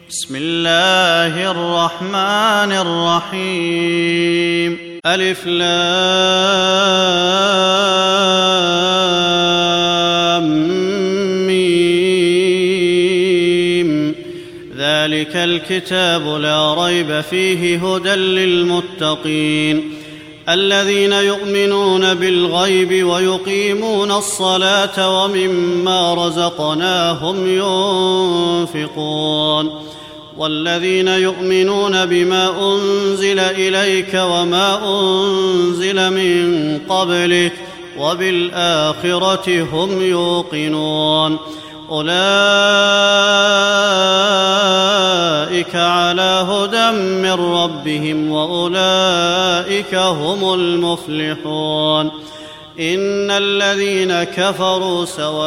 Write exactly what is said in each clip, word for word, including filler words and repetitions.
بسم الله الرحمن الرحيم. ألف لام ميم. ذلك الكتاب لا ريب فيه هدى للمتقين الذين يؤمنون بالغيب ويقيمون الصلاة ومما رزقناهم ينفقون والذين يؤمنون بما أنزل إليك وما أنزل من قبلك وبالآخرة هم يوقنون أولئك على هدى من ربهم وأولئك هم المفلحون. إن الذين كفروا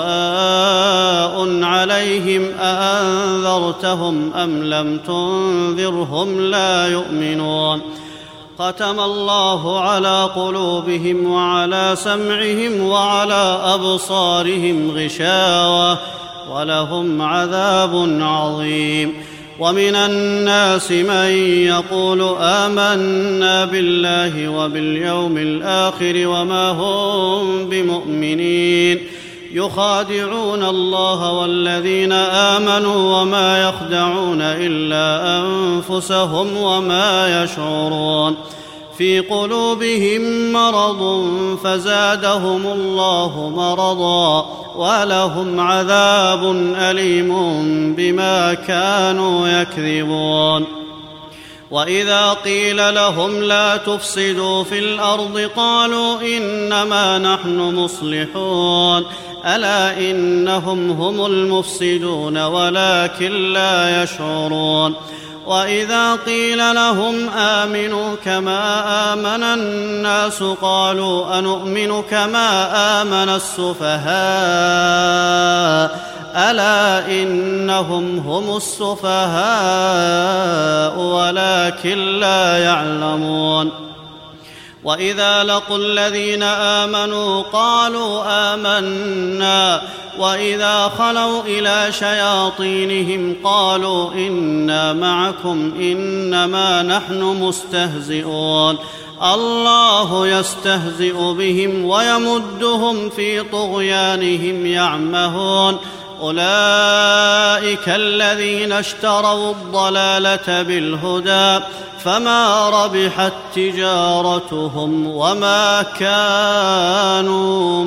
سواء عليهم أأنذرتهم أم لم تنذرهم لا يؤمنون. ختم الله على قلوبهم وعلى سمعهم وعلى أبصارهم غشاوة ولهم عذاب عظيم. ومن الناس من يقول آمنا بالله وباليوم الآخر وما هم بمؤمنين يخادعون الله والذين آمنوا وما يخدعون إلا أنفسهم وما يشعرون. في قلوبهم مرض فزادهم الله مرضا ولهم عذاب أليم بما كانوا يكذبون. وإذا قيل لهم لا تفسدوا في الأرض قالوا إنما نحن مصلحون ألا إنهم هم المفسدون ولكن لا يشعرون. وإذا قيل لهم آمنوا كما آمن الناس قالوا أنؤمن كما آمن السفهاء ألا إنهم هم السفهاء ولكن لا يعلمون. وإذا لقوا الذين آمنوا قالوا آمنا وإذا خلوا إلى شياطينهم قالوا إنا معكم إنما نحن مستهزئون الله يستهزئ بهم ويمدهم في طغيانهم يعمهون. أولئك الذين اشتروا الضلالة بالهدى فما ربحت تجارتهم وما كانوا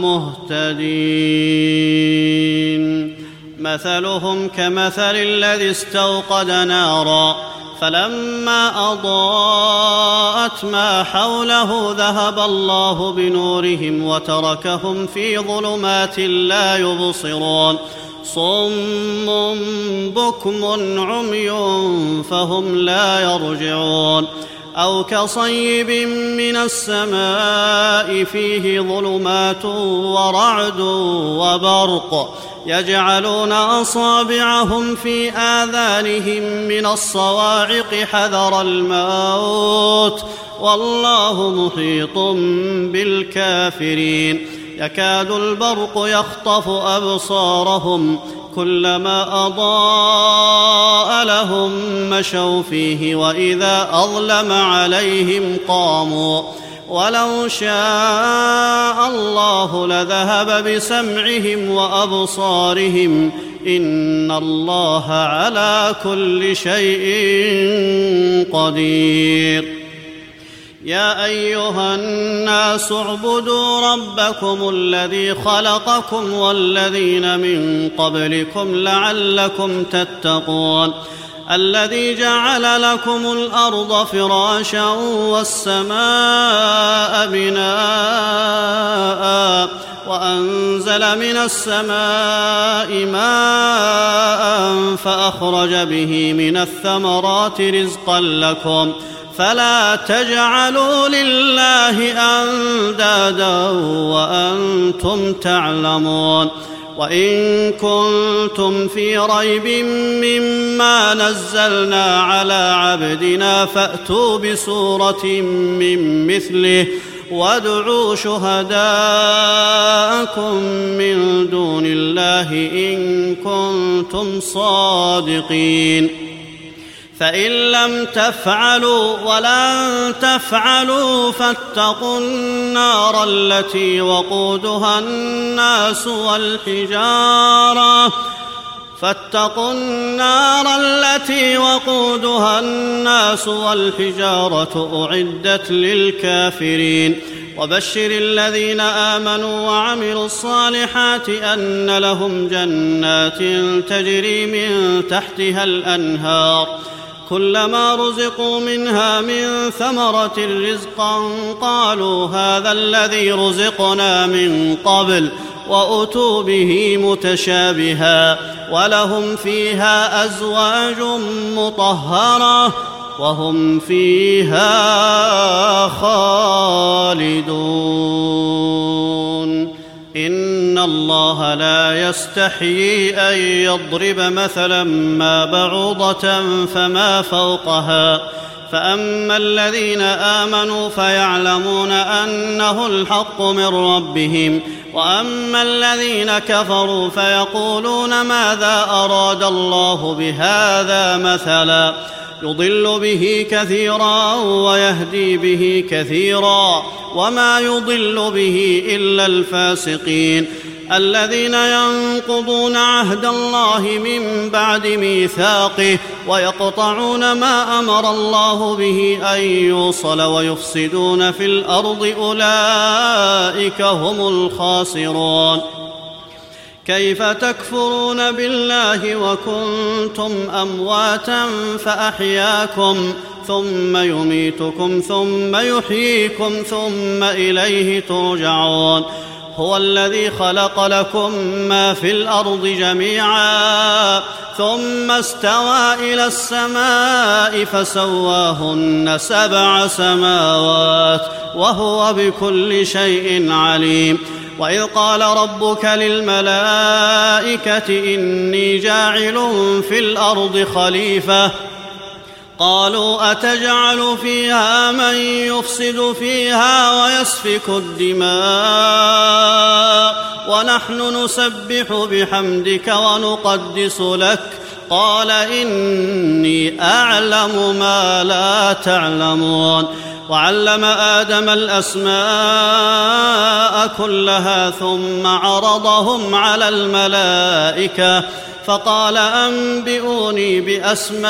مهتدين. مثلهم كمثل الذي استوقد نارا فلما أضاءت ما حوله ذهب الله بنورهم وتركهم في ظلمات لا يبصرون صم بكم عمي فهم لا يرجعون. أو كصيب من السماء فيه ظلمات ورعد وبرق يجعلون أصابعهم في آذانهم من الصواعق حذر الموت والله محيط بالكافرين. يكاد البرق يخطف أبصارهم كلما أضاء لهم مشوا فيه وإذا أظلم عليهم قاموا ولو شاء الله لذهب بسمعهم وأبصارهم إن الله على كل شيء قدير. يا أيها الناس اعبدوا ربكم الذي خلقكم والذين من قبلكم لعلكم تتقون الذي جعل لكم الأرض فراشا والسماء بناء وأنزل من السماء ماء فأخرج به من الثمرات رزقا لكم فلا تجعلوا لله أندادا وأنتم تعلمون. وإن كنتم في ريب مما نزلنا على عبدنا فأتوا بسورة من مثله وادعوا شهداءكم من دون الله إن كنتم صادقين. فإن لم تفعلوا ولن تفعلوا فاتقوا النار التي وقودها الناس والحجارة فاتقوا النار التي وقودها الناس والحجارة أعدت للكافرين وبشر الذين آمنوا وعملوا الصالحات أن لهم جنات تجري من تحتها الأنهار كلما رزقوا منها من ثمرة رزقا قالوا هذا الذي رزقنا من قبل وأتوا به متشابها ولهم فيها أزواج مطهرة وهم فيها خالدون إن الله لا يستحيي أن يضرب مثلا ما بعوضة فما فوقها فأما الذين آمنوا فيعلمون أنه الحق من ربهم وأما الذين كفروا فيقولون ماذا أراد الله بهذا مثلا يضل به كثيرا ويهدي به كثيرا وما يضل به إلا الفاسقين الذين ينقضون عهد الله من بعد ميثاقه ويقطعون ما أمر الله به أن يوصل ويفسدون في الأرض أولئك هم الخاسرون كيف تكفرون بالله وكنتم أمواتا فأحياكم ثم يميتكم ثم يحييكم ثم إليه ترجعون هو الذي خلق لكم ما في الأرض جميعا ثم استوى إلى السماء فسواهن سبع سماوات وهو بكل شيء عليم وإذ قال ربك للملائكة إني جاعل في الأرض خليفة قالوا أتجعل فيها من يفسد فيها ويسفك الدماء ونحن نسبح بحمدك ونقدس لك قال إني أعلم ما لا تعلمون وعلم آدم الأسماء كلها ثم عرضهم على الملائكة فقال أنبئوني بأسماء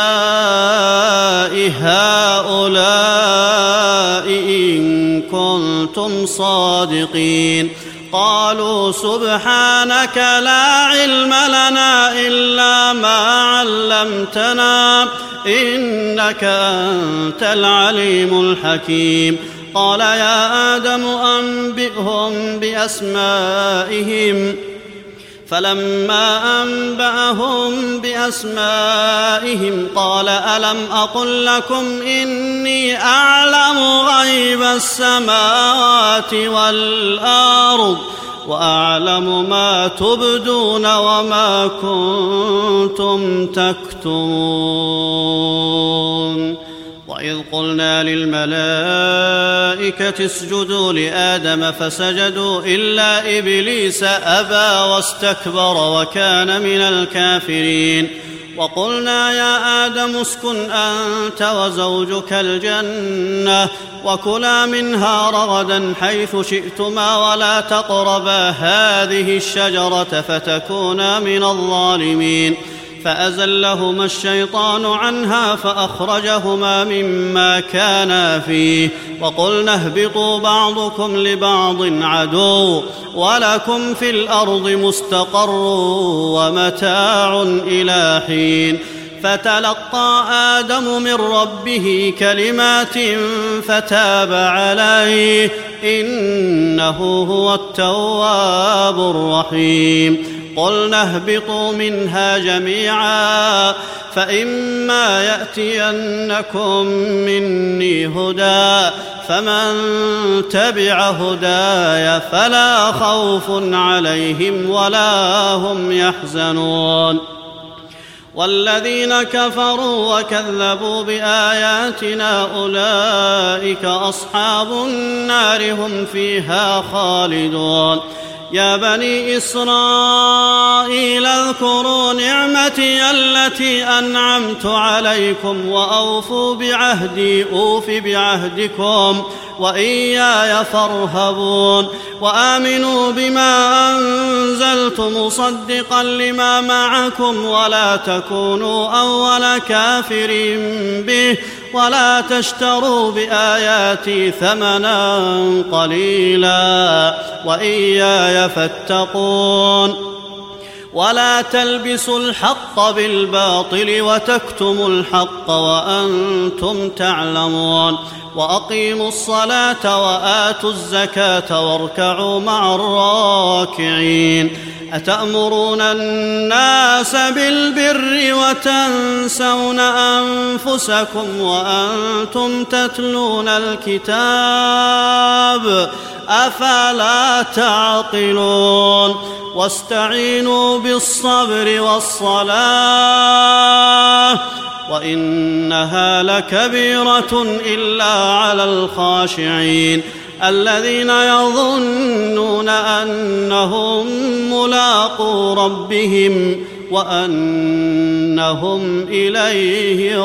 هؤلاء إن كنتم صادقين قالوا سبحانك لا علم لنا إلا ما علمتنا إنك أنت العليم الحكيم قال يا آدم أنبئهم بأسمائهم فلما أنبأهم بأسمائهم قال ألم أقل لكم إني أعلم غيب السماوات والأرض وأعلم ما تبدون وما كنتم تكتمون وإذ قلنا للملائكة اسجدوا لآدم فسجدوا إلا إبليس أبى واستكبر وكان من الكافرين وقلنا يا آدم اسكن أنت وزوجك الجنة وكلا منها رغدا حيث شئتما ولا تقربا هذه الشجرة فتكونا من الظالمين فأزلهما الشيطان عنها فأخرجهما مما كانا فيه وقلنا اهبطوا بعضكم لبعض عدو ولكم في الأرض مستقر ومتاع إلى حين فتلقى آدم من ربه كلمات فتاب عليه إنه هو التواب الرحيم قلنا اهبطوا منها جميعا فإما يأتينكم مني هدى فمن تبع هداي فلا خوف عليهم ولا هم يحزنون والذين كفروا وكذبوا بآياتنا أولئك أصحاب النار هم فيها خالدون يا بني إسرائيل اذكروا نعمتي التي أنعمت عليكم وأوفوا بعهدي أوف بعهدكم وإياي فارهبون وآمنوا بما أنزلت مصدقا لما معكم ولا تكونوا أول كافر به ولا تشتروا بآياتي ثمنا قليلا وإياي فاتقون ولا تلبسوا الحق بالباطل وتكتموا الحق وأنتم تعلمون وأقيموا الصلاة وآتوا الزكاة واركعوا مع الراكعين أتأمرون الناس بالبر وتنسون أنفسكم وأنتم تتلون الكتاب أفلا تعقلون واستعينوا بالصبر والصلاة وإنها لكبيرة إلا على الخاشعين الذين يظنون أنهم ملاقو ربهم وأنهم إليه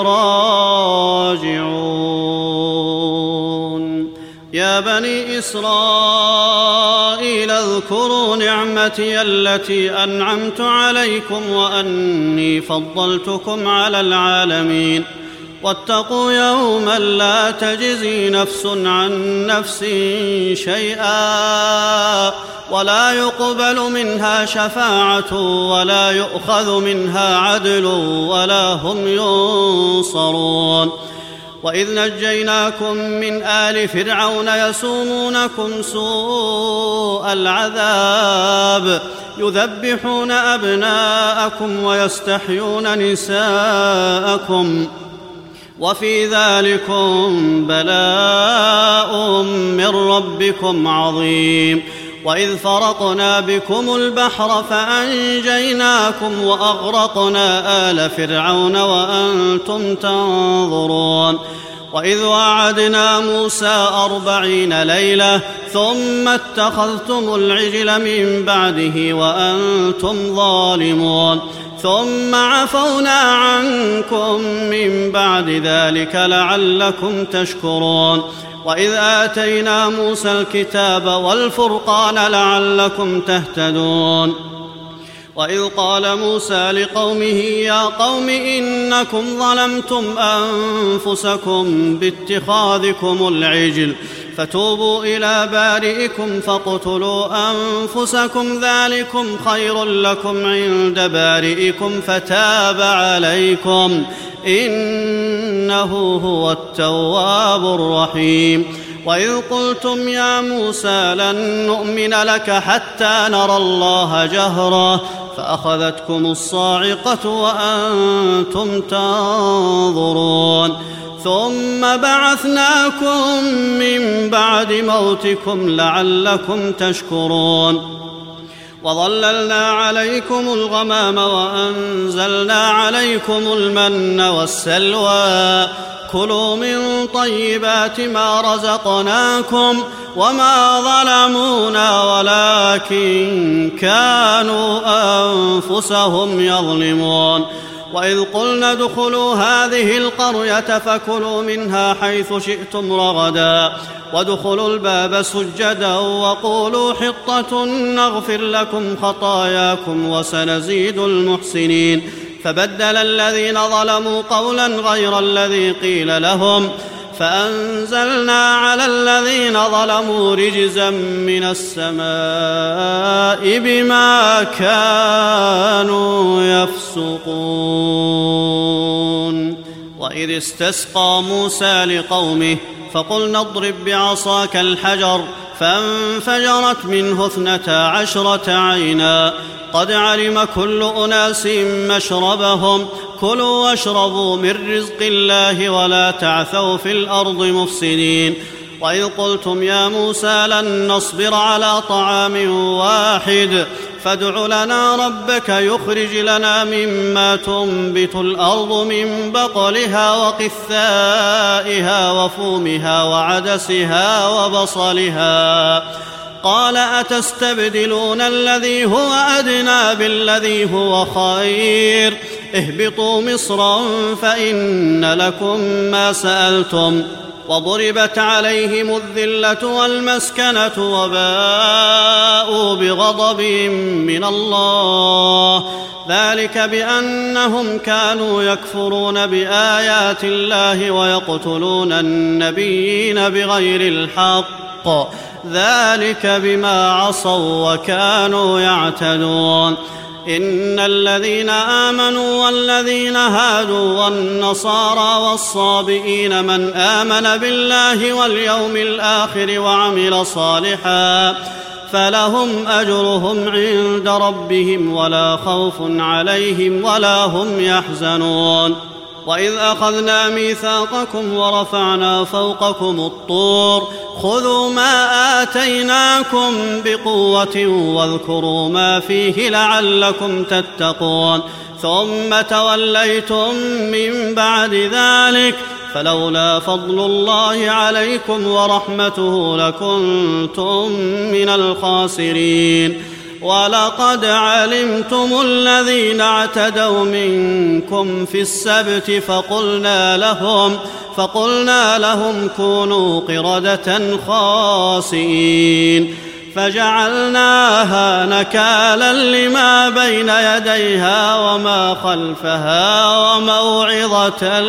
راجعون يا بني إسرائيل اذكروا نعمتي التي أنعمت عليكم وأني فضلتكم على العالمين واتقوا يوما لا تجزي نفس عن نفس شيئا ولا يقبل منها شفاعة ولا يؤخذ منها عدل ولا هم ينصرون وإذ نجيناكم من آل فرعون يسومونكم سوء العذاب يذبحون أبناءكم ويستحيون نساءكم وفي ذلكم بلاء من ربكم عظيم وإذ فرقنا بكم البحر فأنجيناكم وأغرقنا آل فرعون وأنتم تنظرون وإذ وعدنا موسى أربعين ليلة ثم اتخذتم العجل من بعده وأنتم ظالمون ثم عفونا عنكم من بعد ذلك لعلكم تشكرون وإذ آتينا موسى الكتاب والفرقان لعلكم تهتدون وإذ قال موسى لقومه يا قوم إنكم ظلمتم أنفسكم باتخاذكم العجل فتوبوا إلى بارئكم فاقتلوا أنفسكم ذلكم خير لكم عند بارئكم فتاب عليكم إنه هو التواب الرحيم وإذ قلتم يا موسى لن نؤمن لك حتى نرى الله جهرا فأخذتكم الصاعقة وأنتم تنظرون ثم بعثناكم من بعد موتكم لعلكم تشكرون وظللنا عليكم الغمام وأنزلنا عليكم المن والسلوى كلوا من طيبات ما رزقناكم وما ظلمونا ولكن كانوا أنفسهم يظلمون وإذ قلنا ادخلوا هذه القرية فكلوا منها حيث شئتم رغدا وادخلوا الباب سجدا وقولوا حطة نغفر لكم خطاياكم وسنزيد المحسنين فبدل الذين ظلموا قولا غير الذي قيل لهم فأنزلنا على الذين ظلموا رجزا من السماء بما كانوا يفسقون وإذ استسقى موسى لقومه فقلنا اضرب بعصاك الحجر فانفجرت منه اثنتا عشرة عينا قد علم كل أناس مشربهم كلوا واشربوا من رزق الله ولا تعثوا في الأرض مفسدين وإذ قلتم يا موسى لن نصبر على طعام واحد فادع لنا ربك يخرج لنا مما تنبت الأرض من بقلها وقثائها وفومها وعدسها وبصلها قال أتستبدلون الذي هو أدنى بالذي هو خير اهبطوا مصرا فإن لكم ما سألتم وضربت عليهم الذلة والمسكنة وباءوا بغضب من الله ذلك بأنهم كانوا يكفرون بآيات الله ويقتلون النبيين بغير الحق ذلك بما عصوا وكانوا يعتدون إن الذين آمنوا والذين هادوا والنصارى والصابئين من آمن بالله واليوم الآخر وعمل صالحا فلهم أجرهم عند ربهم ولا خوف عليهم ولا هم يحزنون وإذ أخذنا ميثاقكم ورفعنا فوقكم الطور خذوا ما آتيناكم بقوة واذكروا ما فيه لعلكم تتقون ثم توليتم من بعد ذلك فلولا فضل الله عليكم ورحمته لكنتم من الخاسرين ولقد علمتم الذين اعتدوا منكم في السبت فقلنا لهم فقلنا لهم كونوا قردة خاسئين فجعلناها نكالا لما بين يديها وما خلفها وموعظة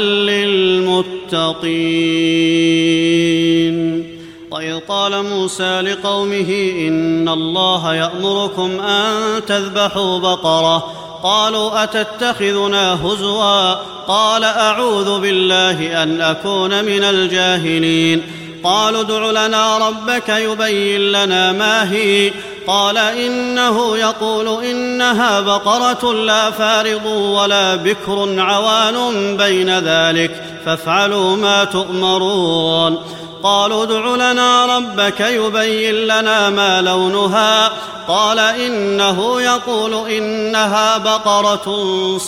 للمتقين وإذ قال موسى لقومه إن الله يأمركم أن تذبحوا بقرة قالوا أتتخذنا هزوا قال أعوذ بالله أن أكون من الجاهلين قالوا ادع لنا ربك يبين لنا ما هي قال إنه يقول إنها بقرة لا فارض ولا بكر عوان بين ذلك فافعلوا ما تؤمرون قالوا ادع لنا ربك يبين لنا ما لونها قال إنه يقول إنها بقرة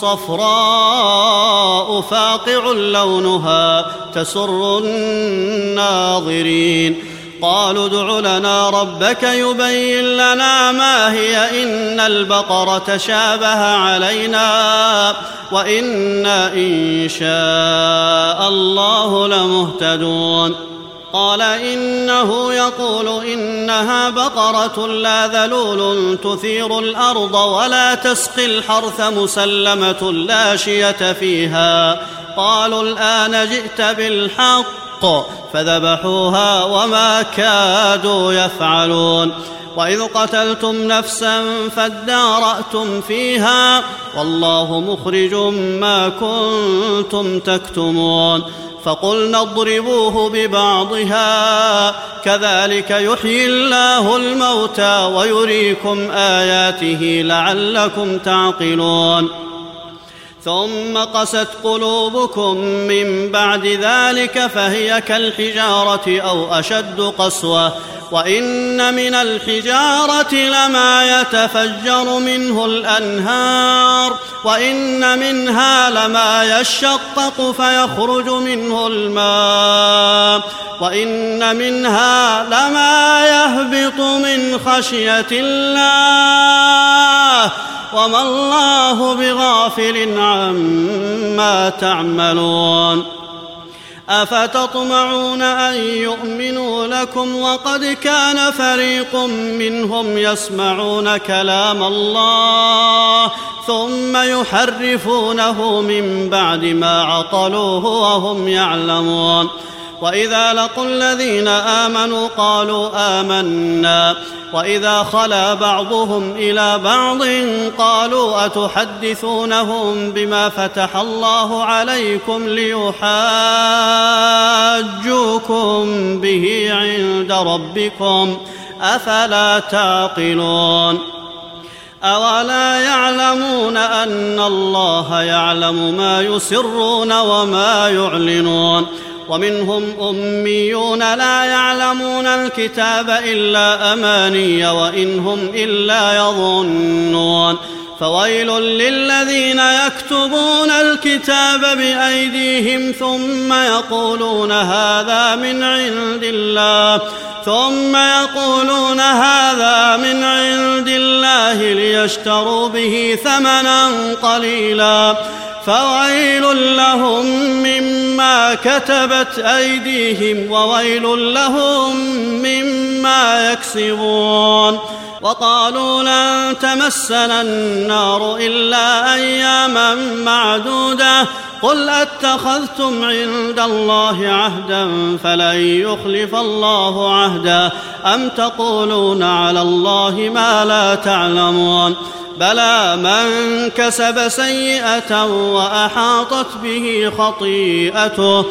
صفراء فاقع لونها تسر الناظرين قالوا ادع لنا ربك يبين لنا ما هي إن البقرة شابه علينا وإنا إن شاء الله لمهتدون قال إنه يقول إنها بقرة لا ذلول تثير الأرض ولا تسقي الحرث مسلمة لا شية فيها قالوا الآن جئت بالحق فذبحوها وما كادوا يفعلون وإذ قتلتم نفسا فادارأتم فيها والله مخرج ما كنتم تكتمون فقلنا اضربوه ببعضها كذلك يحيي الله الموتى ويريكم آياته لعلكم تعقلون ثم قست قلوبكم من بعد ذلك فهي كالحجارة أو أشد قسوة وإن من الحجارة لما يتفجر منه الأنهار وإن منها لما يشقق فيخرج منه الماء وإن منها لما يهبط من خشية الله وما الله بغافل عما تعملون أفتطمعون أن يؤمنوا لكم وقد كان فريق منهم يسمعون كلام الله ثم يحرفونه من بعد ما عقلوه وهم يعلمون وإذا لقوا الذين آمنوا قالوا آمنا وإذا خلا بعضهم إلى بعض قالوا أتحدثونهم بما فتح الله عليكم ليحاجوكم به عند ربكم أفلا تعقلون أولا يعلمون أن الله يعلم ما يسرون وما يعلنون ومنهم أميون لا يعلمون الكتاب إلا أماني وإن هم إلا يظنون فويل للذين يكتبون الكتاب بأيديهم ثم يقولون هذا من عند الله ثم يقولون هذا من عند الله ليشتروا به ثمنا قليلا فويل لهم مما كتبت أيديهم وويل لهم مما يكسبون. وقالوا لن تمسنا النار إلا أياما معدودة قل أتخذتم عند الله عهدا فلن يخلف الله عهدا أم تقولون على الله ما لا تعلمون بلى من كسب سيئة وأحاطت به خطيئته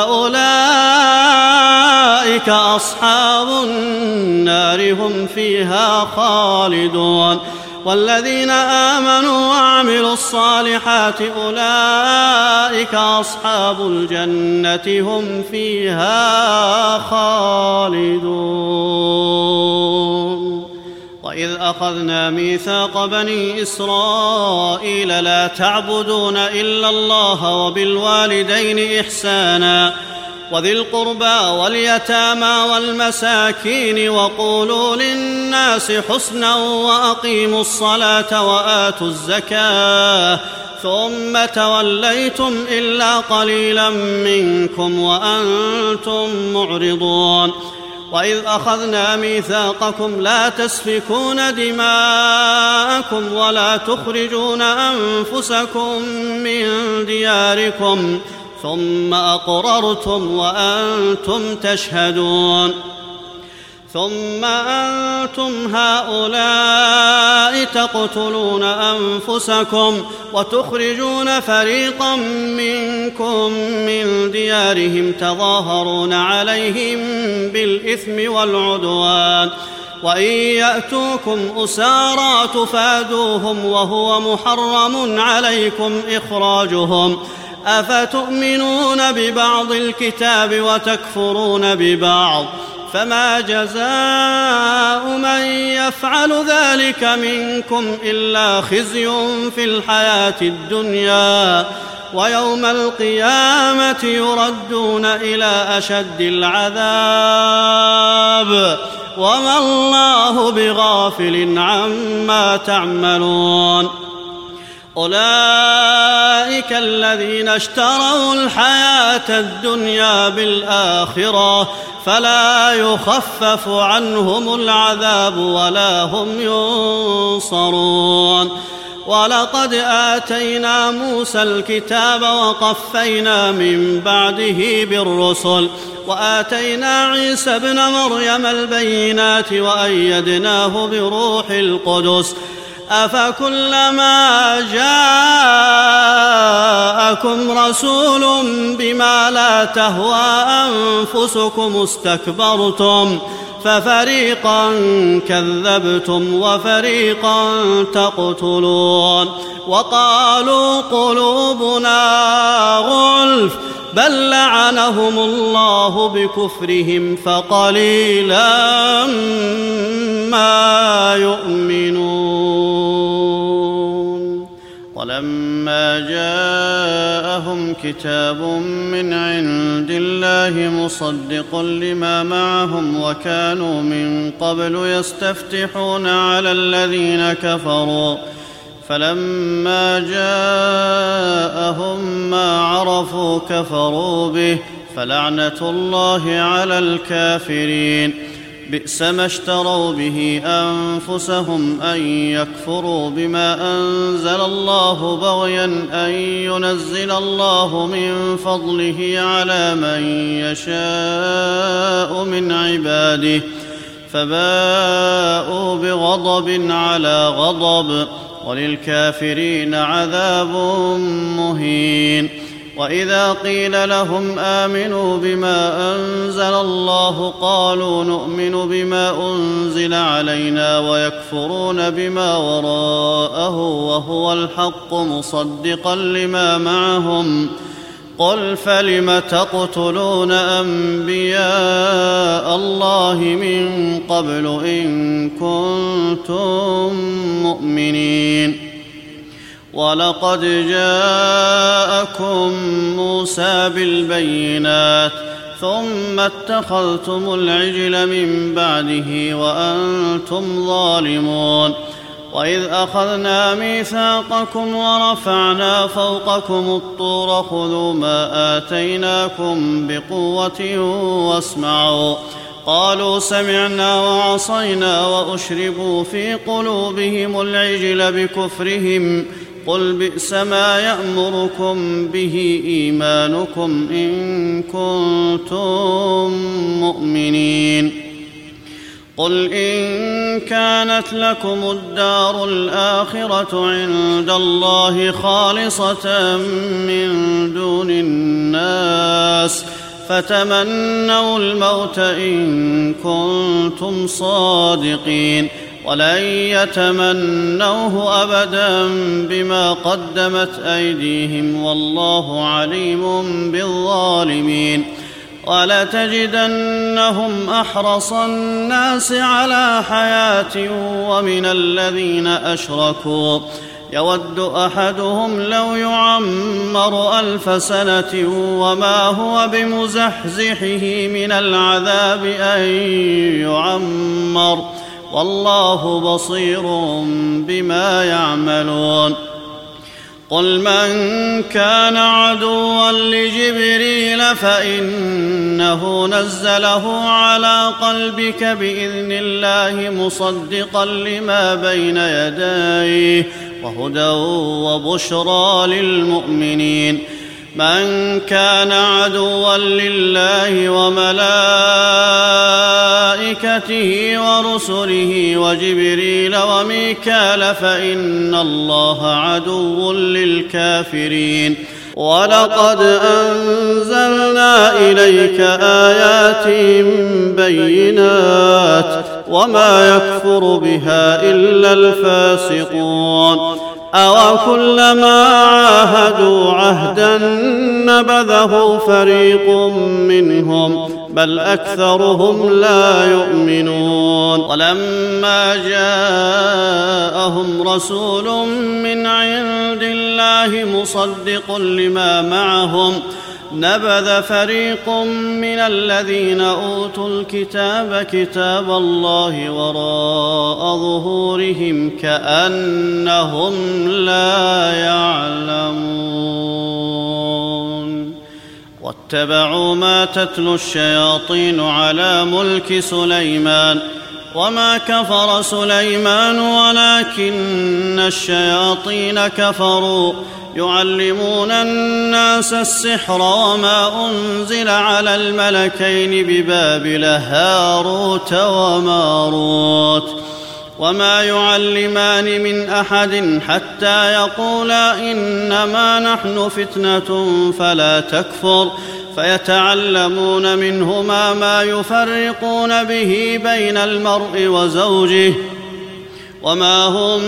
فأولئك أصحاب النار هم فيها خالدون. والذين آمنوا وعملوا الصالحات أولئك أصحاب الجنة هم فيها خالدون. وإذ أخذنا ميثاق بني إسرائيل لا تعبدون إلا الله وبالوالدين إحسانا وذي القربى واليتامى والمساكين وقولوا للناس حسنا وأقيموا الصلاة وآتوا الزكاة ثم توليتم إلا قليلا منكم وأنتم معرضون. وإذ أخذنا ميثاقكم لا تسفكون دماءكم ولا تخرجون أنفسكم من دياركم ثم أقررتم وأنتم تشهدون ثم أنتم هؤلاء تقتلون أنفسكم وتخرجون فريقا منكم من ديارهم تظاهرون عليهم بالإثم والعدوان وإن يأتوكم أسارى تفادوهم وهو محرم عليكم إخراجهم أفتؤمنون ببعض الكتاب وتكفرون ببعض فما جزاء من يفعل ذلك منكم إلا خزي في الحياة الدنيا ويوم القيامة يردون إلى أشد العذاب وما الله بغافل عما تعملون. أولئك الذين اشتروا الحياة الدنيا بالآخرة فلا يخفف عنهم العذاب ولا هم ينصرون. ولقد آتينا موسى الكتاب وقفينا من بعده بالرسل وآتينا عيسى ابن مريم البينات وأيدناه بروح القدس أفكلما جاءكم رسول بما لا تهوى أنفسكم استكبرتم ففريقا كذبتم وفريقا تقتلون. وقالوا قلوبنا غلف بل لعنهم الله بكفرهم فقليلا ما يؤمنون. ولما جاءهم كتاب من عند الله مصدق لما معهم وكانوا من قبل يستفتحون على الذين كفروا فلما جاءهم ما عرفوا كفروا به فلعنة الله على الكافرين. بئس ما اشتروا به أنفسهم أن يكفروا بما أنزل الله بغيا أن ينزل الله من فضله على من يشاء من عباده فباءوا بغضب على غضب وللكافرين عذاب مهين. وإذا قيل لهم آمنوا بما أنزل الله قالوا نؤمن بما أنزل علينا ويكفرون بما وراءه وهو الحق مصدقا لما معهم قل فلم تقتلون أنبياء الله من قبل إن كنتم مؤمنين. ولقد جاءكم موسى بالبينات ثم اتخذتم العجل من بعده وأنتم ظالمون. وإذ أخذنا ميثاقكم ورفعنا فوقكم الطور خذوا ما آتيناكم بقوة واسمعوا. قالوا سمعنا وعصينا وأشربوا في قلوبهم العجل بكفرهم. قل بئس ما يأمركم به إيمانكم إن كنتم مؤمنين. قل إن كانت لكم الدار الآخرة عند الله خالصة من دون الناس فتمنوا الموت إن كنتم صادقين ولن يتمنوه أبدا بما قدمت أيديهم والله عليم بالظالمين. ولتجدنهم أحرص الناس على حياة ومن الذين أشركوا يود أحدهم لو يعمر ألف سنة وما هو بمزحزحه من العذاب أن يعمر والله بصير بما يعملون. قل من كان عدوا لجبريل فإنه نزله على قلبك بإذن الله مصدقا لما بين يديه وهدى وبشرى للمؤمنين. من كان عدوا لله وملائكته ورسله وجبريل وميكال فإن الله عدو للكافرين. ولقد أنزلنا إليك آيات بينات وما يكفر بها إلا الفاسقون. أوكلما عاهدوا عهدا نبذه فريق منهم بل أكثرهم لا يؤمنون. ولما جاءهم رسول من عند الله مصدق لما معهم نبذ فريق من الذين أوتوا الكتاب كتاب الله وراء ظهورهم كأنهم لا يعلمون. واتبعوا ما تتلو الشياطين على ملك سليمان وما كفر سليمان ولكن الشياطين كفروا يعلمون الناس السحر وما أنزل على الملكين ببابل هاروت وماروت وما يعلمان من أحد حتى يقولا إنما نحن فتنة فلا تكفر فيتعلمون منهما ما يفرقون به بين المرء وزوجه وما هم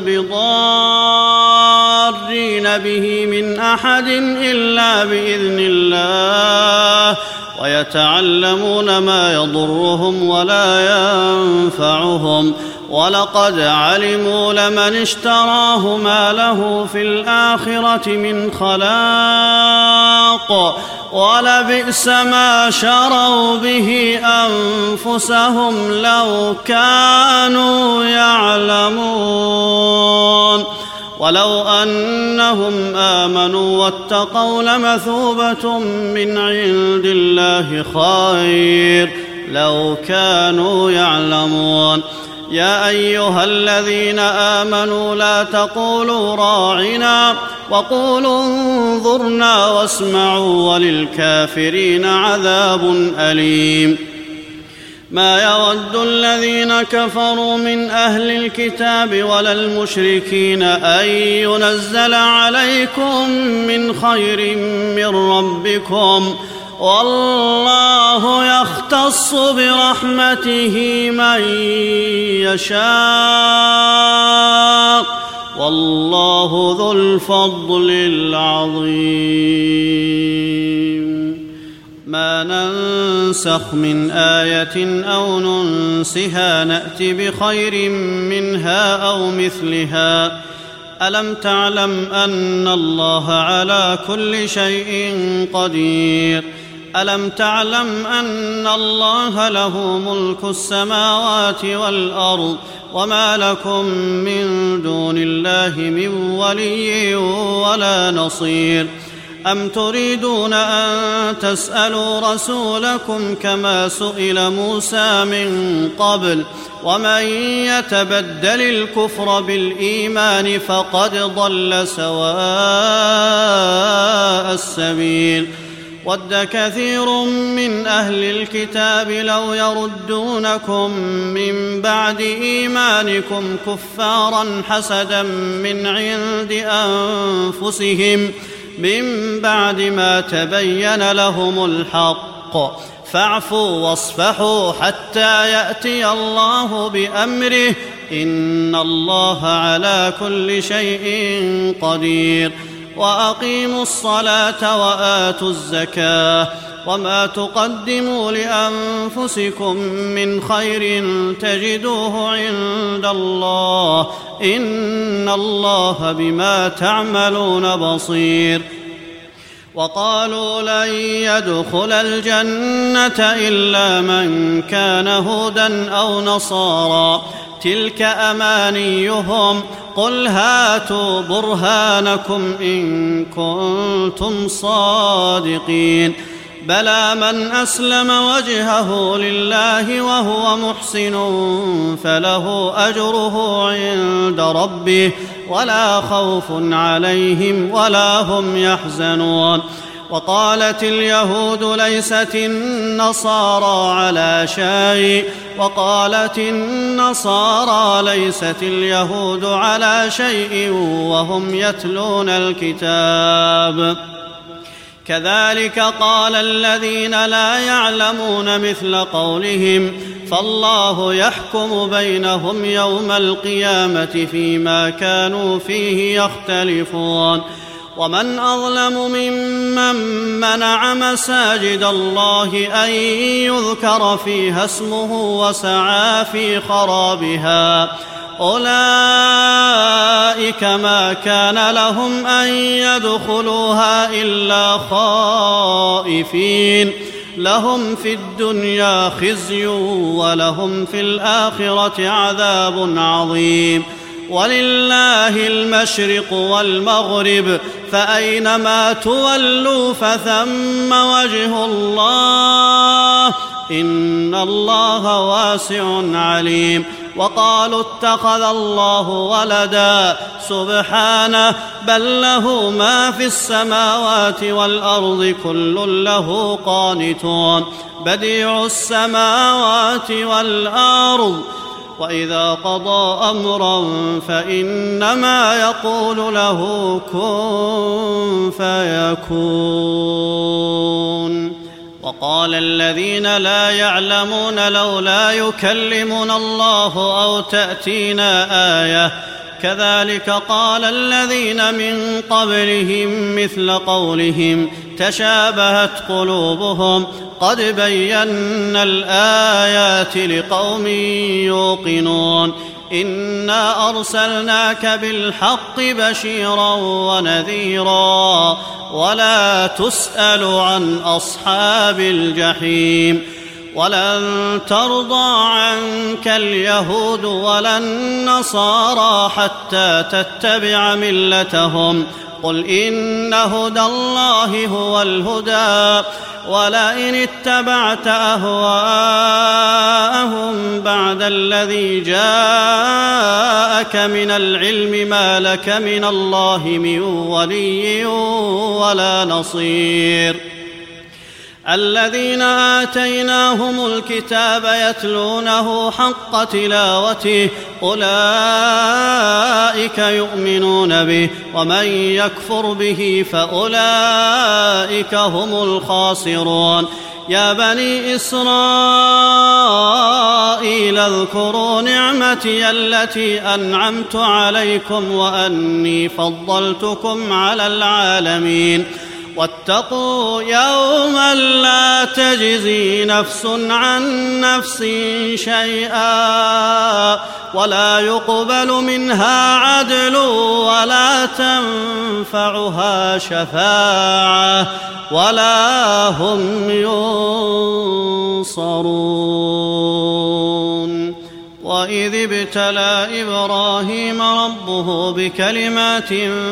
بضارين به من أحد إلا بإذن الله ويتعلمون ما يضرهم ولا ينفعهم ولقد علموا لمن اشتراه ما له في الآخرة من خلاق ولبئس ما شروا به أنفسهم لو كانوا يعلمون. ولو أنهم آمنوا واتقوا لمثوبة من عند الله خير لو كانوا يعلمون. يا أيها الذين آمنوا لا تقولوا راعنا وقولوا انظرنا واسمعوا وللكافرين عذاب أليم. ما يود الذين كفروا من أهل الكتاب ولا المشركين أن ينزل عليكم من خير من ربكم والله يختص برحمته من يشاء والله ذو الفضل العظيم. ما ننسخ من آية أو ننسها نأت بخير منها أو مثلها ألم تعلم أن الله على كل شيء قدير ألم تعلم أن الله له ملك السماوات والأرض وما لكم من دون الله من ولي ولا نصير أم تريدون أن تسألوا رسولكم كما سئل موسى من قبل ومن يتبدل الكفر بالإيمان فقد ضل سواء السبيل ود كثير من أهل الكتاب لو يردونكم من بعد إيمانكم كفارا حسدا من عند أنفسهم من بعد ما تبين لهم الحق فاعفوا واصفحوا حتى يأتي الله بأمره إن الله على كل شيء قدير وأقيموا الصلاة وآتوا الزكاة وما تقدموا لأنفسكم من خير تجدوه عند الله إن الله بما تعملون بصير وقالوا لن يدخل الجنة إلا من كان هودا أو نصارى تلك أمانيهم قل هاتوا برهانكم إن كنتم صادقين بلى من أسلم وجهه لله وهو محسن فله أجره عند ربه ولا خوف عليهم ولا هم يحزنون وقالت اليهود ليست النصارى على شيء وقالت النصارى ليست اليهود على شيء وهم يتلون الكتاب كذلك قال الذين لا يعلمون مثل قولهم فالله يحكم بينهم يوم القيامة فيما كانوا فيه يختلفون ومن أظلم ممن منع مساجد الله أن يذكر فيها اسمه وسعى في خرابها أولئك ما كان لهم أن يدخلوها إلا خائفين لهم في الدنيا خزي ولهم في الآخرة عذاب عظيم ولله المشرق والمغرب فأينما تولوا فثم وجه الله إن الله واسع عليم وقالوا اتخذ الله ولدا سبحانه بل له ما في السماوات والأرض كل له قانتون بديع السماوات والأرض وإذا قضى أمرا فإنما يقول له كن فيكون وقال الذين لا يعلمون لولا يكلمنا الله أو تأتينا آية كذلك قال الذين من قبلهم مثل قولهم تشابهت قلوبهم قد بينا الآيات لقوم يوقنون إنا أرسلناك بالحق بشيرا ونذيرا ولا تسأل عن أصحاب الجحيم ولن ترضى عنك اليهود ولا النصارى حتى تتبع ملتهم قل إن هدى الله هو الهدى ولئن اتبعت أهواءهم بعد الذي جاءك من العلم ما لك من الله من ولي ولا نصير الذين آتيناهم الكتاب يتلونه حق تلاوته أولئك يؤمنون به ومن يكفر به فأولئك هم الخاسرون يا بني إسرائيل اذكروا نعمتي التي أنعمت عليكم وأني فضلتكم على العالمين واتقوا يوما ألا تجزي نفس عن نفس شيئا ولا يقبل منها عدل ولا تنفعها شفاعة ولا هم ينصرون. وإذ ابتلى إبراهيم ربه بكلمات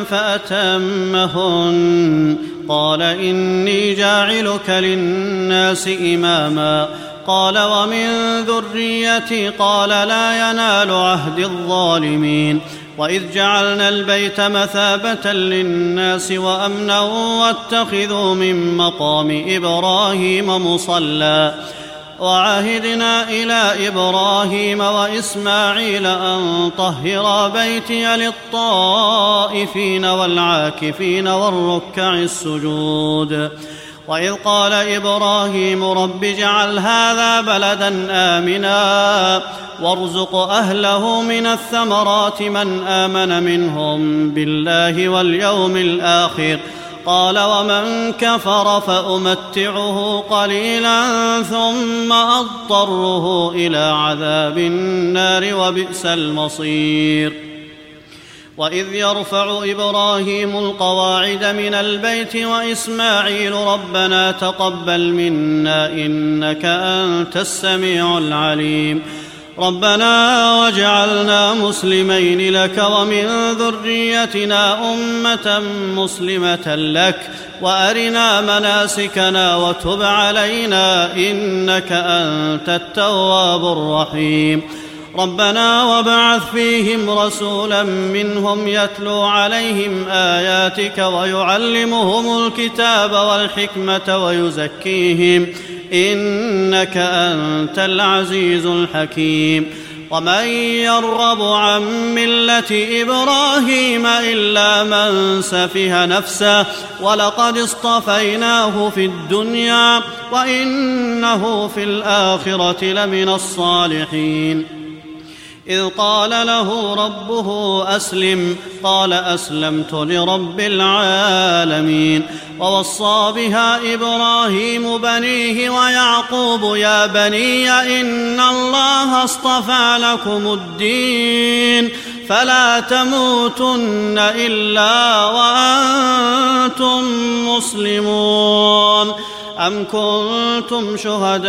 فأتمهن قال إني جاعلك للناس إماما قال ومن ذريتي قال لا ينال عهد الظالمين. وإذ جعلنا البيت مثابة للناس وأمنا واتخذوا من مقام إبراهيم مصلى وعهدنا إلى إبراهيم وإسماعيل أن طهرا بيتي للطائفين والعاكفين والركع السجود. وإذ قال إبراهيم رب اجعل هذا بلدا آمنا وارزق أهله من الثمرات من آمن منهم بالله واليوم الآخر قال ومن كفر فأمتعه قليلا ثم أضطره إلى عذاب النار وبئس المصير. وإذ يرفع إبراهيم القواعد من البيت وإسماعيل ربنا تقبل منا إنك أنت السميع العليم ربنا واجعلنا مسلمين لك ومن ذريتنا أمة مسلمة لك وأرنا مناسكنا وتب علينا إنك أنت التواب الرحيم ربنا وابعث فيهم رسولا منهم يتلو عليهم آياتك ويعلمهم الكتاب والحكمة ويزكيهم إنك أنت العزيز الحكيم. ومن يرغب عن ملة إبراهيم إلا من سفه نفسه ولقد اصطفيناه في الدنيا وإنه في الآخرة لمن الصالحين. إذ قال له ربه أسلم قال أسلمت لرب العالمين. ووصى بها إبراهيم بنيه ويعقوب يا بني إن الله اصطفى لكم الدين فلا تموتن إلا وأنتم مسلمون. أم كنتم شهداء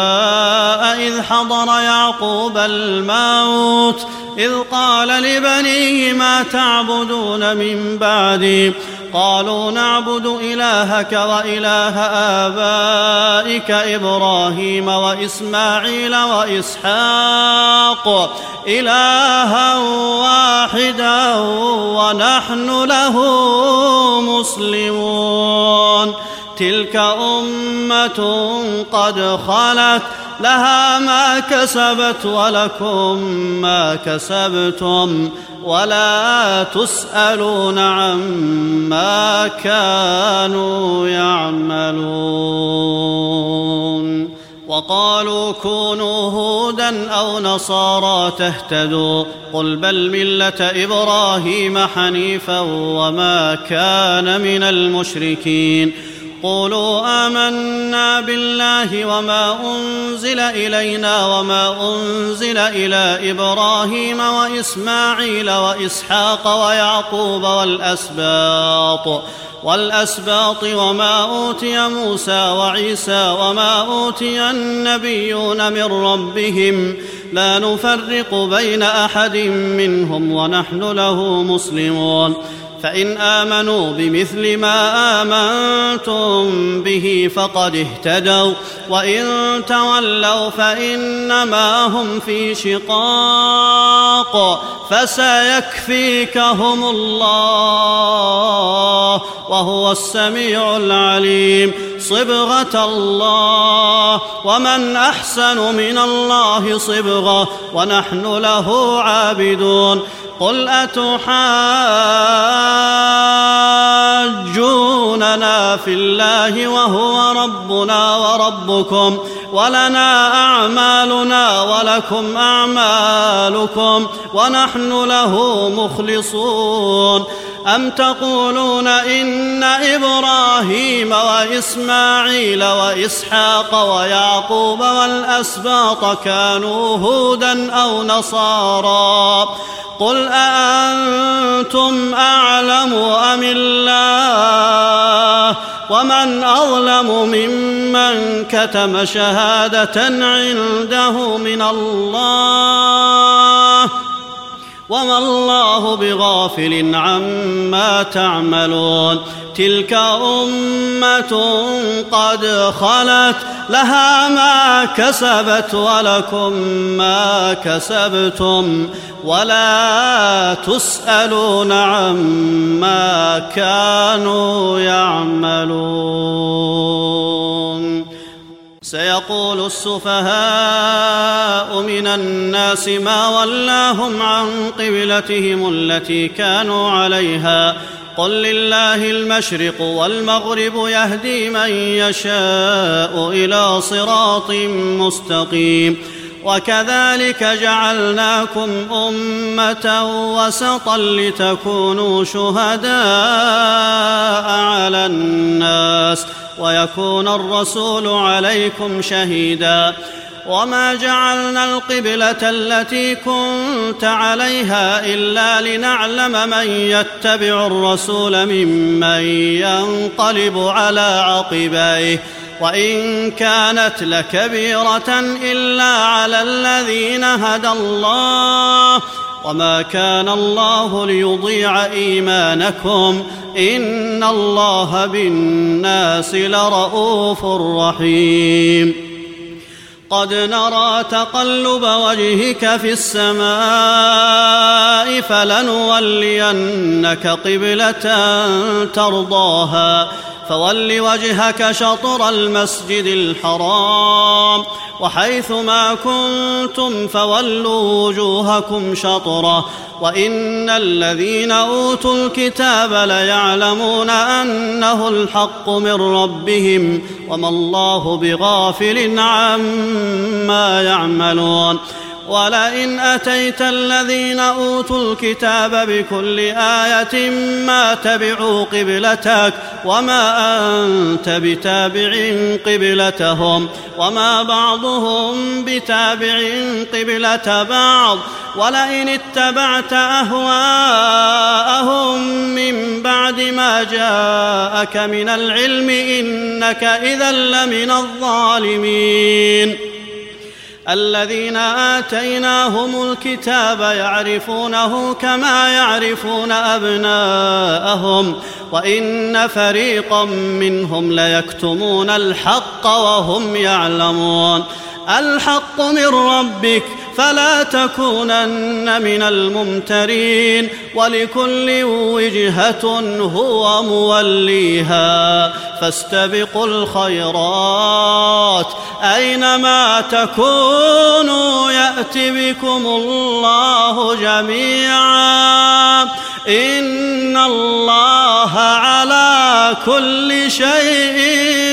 إذ حضر يعقوب الموت إذ قال لبنيه ما تعبدون من بعدي قالوا نعبد إلهك وإله آبائك إبراهيم وإسماعيل وإسحاق إلها واحدا ونحن له مسلمون. تلك أمة قد خلت لها ما كسبت ولكم ما كسبتم ولا تسألون عما كانوا يعملون. وقالوا كونوا هودا أو نصارى تهتدوا قل بل ملة إبراهيم حنيفا وما كان من المشركين. قولوا آمنا بالله وما أنزل إلينا وما أنزل إلى إبراهيم وإسماعيل وإسحاق ويعقوب والأسباط والأسباط وما أوتي موسى وعيسى وما أوتي النبيون من ربهم لا نفرق بين أحد منهم ونحن له مسلمون. فإن آمنوا بمثل ما آمنتم به فقد اهتدوا وإن تولوا فإنما هم في شقاق فسيكفيكهم الله وهو السميع العليم. صبغة الله ومن أحسن من الله صبغة ونحن له عابدون. قل أتحاجوننا في الله وهو ربنا وربكم ولنا أعمالنا ولكم أعمالكم ونحن له مخلصون. أم تقولون إن إبراهيم وإسماعيل وإسحاق ويعقوب والأسباط كانوا هودا أو نصارى؟ قل أأنتم أعلم أم الله؟ ومن أظلم ممن كتم شهادة عنده من الله وما الله بغافل عما تعملون. تلك أمة قد خلت لها ما كسبت ولكم ما كسبتم ولا تسألون عما كانوا يعملون. سيقول السفهاء من الناس ما ولاهم عن قبلتهم التي كانوا عليها قل لله المشرق والمغرب يهدي من يشاء إلى صراط مستقيم. وكذلك جعلناكم أمة وسطا لتكونوا شهداء على الناس ويكون الرسول عليكم شهيدا. وما جعلنا القبلة التي كنت عليها إلا لنعلم من يتبع الرسول ممن ينقلب على عقبيه وإن كانت لكبيرة إلا على الذين هدى الله وما كان الله ليضيع إيمانكم إن الله بالناس لرءوف رحيم. قد نرى تقلب وجهك في السماء فلنولينك قبلة ترضاها فول وجهك شطر المسجد الحرام وحيث ما كنتم فولوا وجوهكم شطره وإن الذين أوتوا الكتاب ليعلمون أنه الحق من ربهم وما الله بغافل عما يعملون. ولئن أتيت الذين أوتوا الكتاب بكل آية ما تبعوا قبلتك وما أنت بتابع قبلتهم وما بعضهم بتابع قبلة بعض ولئن اتبعت أهواءهم من بعد ما جاءك من العلم إنك إذا لمن الظالمين. الذين آتيناهم الكتاب يعرفونه كما يعرفون أبناءهم وإن فريقا منهم ليكتمون الحق وهم يعلمون. الحق من ربك فلا تكونن من الممترين ولكل وجهة هو موليها فاستبقوا الخيرات أينما تكونوا يأت بكم الله جميعا إن الله على كل شيء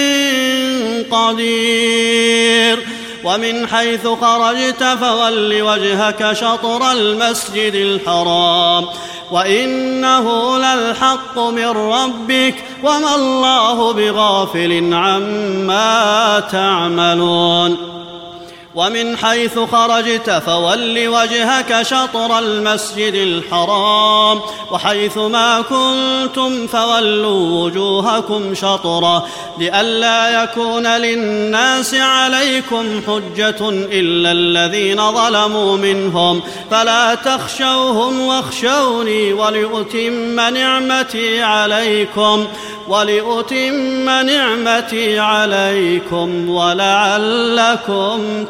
قدير. ومن حيث خرجت فول وجهك شطر المسجد الحرام وإنه للحق من ربك وما الله بغافل عما تعملون. ومن حيث خرجت فول وجهك شطر المسجد الحرام وحيث ما كنتم فولوا وجوهكم شطره لئلا يكون للناس عليكم حجة إلا الذين ظلموا منهم فلا تخشوهم واخشوني ولأتم نعمتي عليكم ولأتم نعمتي عليكم ولعلكم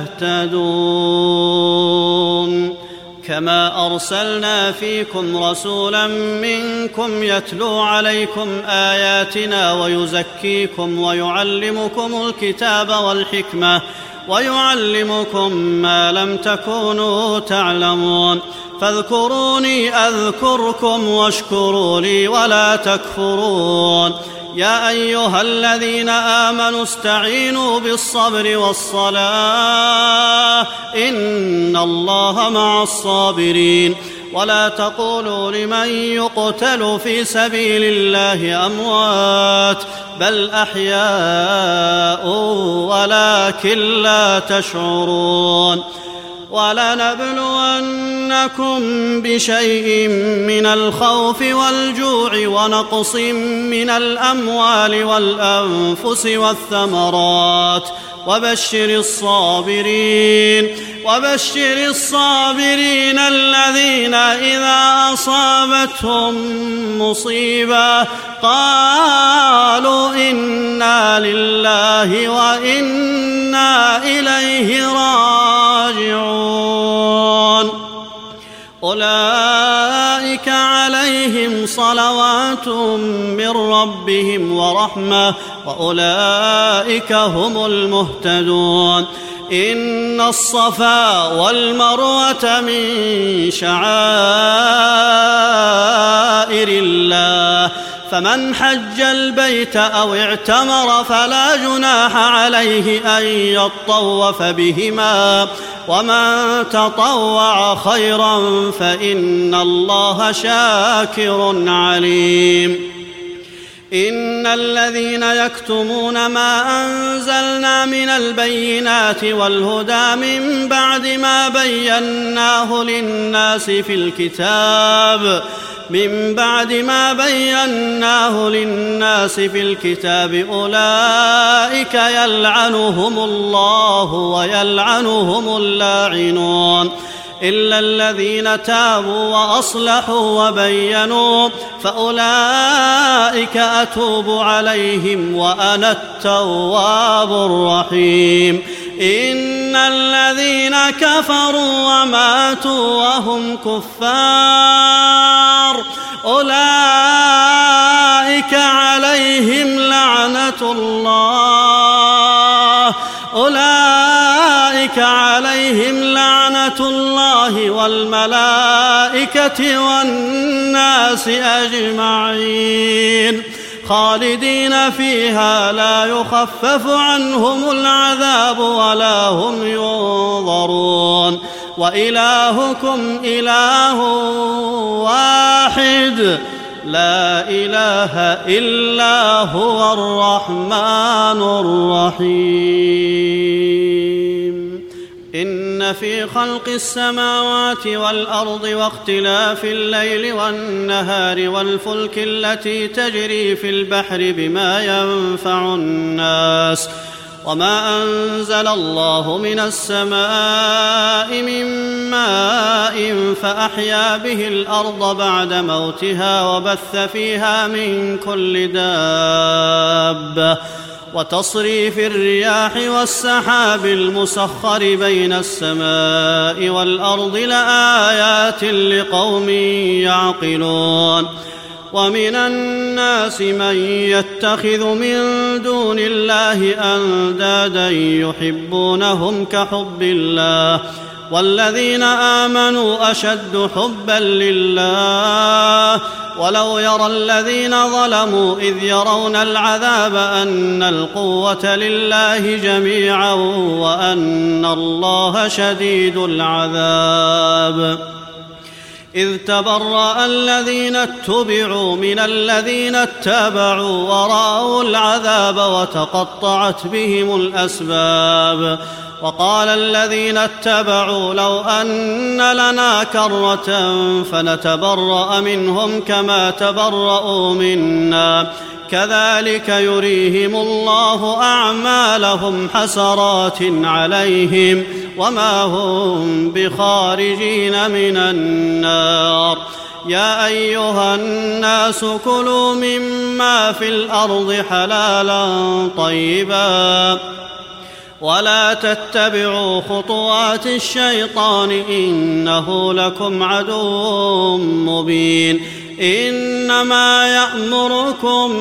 تهتدون. كما أرسلنا فيكم رسولا منكم يتلو عليكم آياتنا ويزكيكم ويعلمكم الكتاب والحكمة ويعلمكم ما لم تكونوا تعلمون فاذكروني أذكركم واشكروا لي ولا تكفرون. يا أيها الذين آمنوا استعينوا بالصبر والصلاة إن الله مع الصابرين ولا تقولوا لمن يقتل في سبيل الله أموات بل أحياء ولكن لا تشعرون ولنبلونكم بشيء من الخوف والجوع ونقص من الأموال والأنفس والثمرات وبشر الصابرين وبشر الصابرين الذين إذا أصابتهم مصيبة قالوا إنا لله وإنا إليه راجعون أولئك عليهم صلوات من ربهم ورحمة وأولئك هم المهتدون إن الصفا والمروة من شعائر الله فمن حج البيت أو اعتمر فلا جناح عليه أن يطوف بهما ومن تطوع خيرا فإن الله شاكر عليم إن الذين يكتمون ما أنزلنا من البينات والهدى من بعد ما بيناه للناس في الكتاب من بعد ما بيناه للناس في الكتاب أولئك يلعنهم الله ويلعنهم اللاعنون إلا الذين تابوا وأصلحوا وبينوا فأولئك أتوب عليهم وأنا التواب الرحيم إن الذين كفروا وماتوا وهم كفار أولئك عليهم لعنة الله أولئك عليهم لعنة الله والملائكة والناس أجمعين خالدين فيها لا يخفف عنهم العذاب ولا هم ينظرون وإلهكم إله واحد لا إله إلا هو الرحمن الرحيم إن في خلق السماوات والأرض واختلاف الليل والنهار والفلك التي تجري في البحر بما ينفع الناس وما أنزل الله من السماء من ماء فأحيا به الأرض بعد موتها وبث فيها من كل دابة وتصريف الرياح والسحاب المسخر بين السماء والأرض لآيات لقوم يعقلون ومن الناس من يتخذ من دون الله أندادا يحبونهم كحب الله والذين آمنوا أشد حبا لله ولو يرى الذين ظلموا إذ يرون العذاب أن القوة لله جميعا وأن الله شديد العذاب إذ تبرأ الذين اتبعوا من الذين اتبعوا ورأوا العذاب وتقطعت بهم الأسباب وقال الذين اتبعوا لو أن لنا كرة فنتبرأ منهم كما تبرأوا منا كذلك يريهم الله أعمالهم حسرات عليهم وما هم بخارجين من النار يا أيها الناس كلوا مما في الأرض حلالا طيبا ولا تتبعوا خطوات الشيطان إنه لكم عدو مبين إنما يأمركم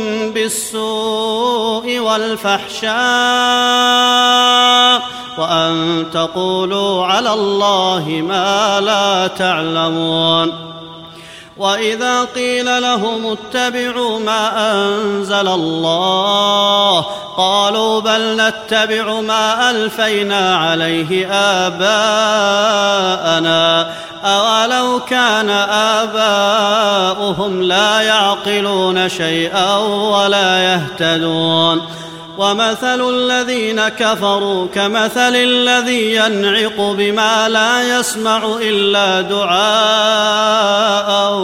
بالسوء والفحشاء وأن تقولوا على الله ما لا تعلمون وإذا قيل لهم اتبعوا ما أنزل الله قالوا بل نتبع ما ألفينا عليه آباءنا أولو كان آباؤهم لا يعقلون شيئا ولا يهتدون ومثل الذين كفروا كمثل الذي ينعق بما لا يسمع إلا دعاء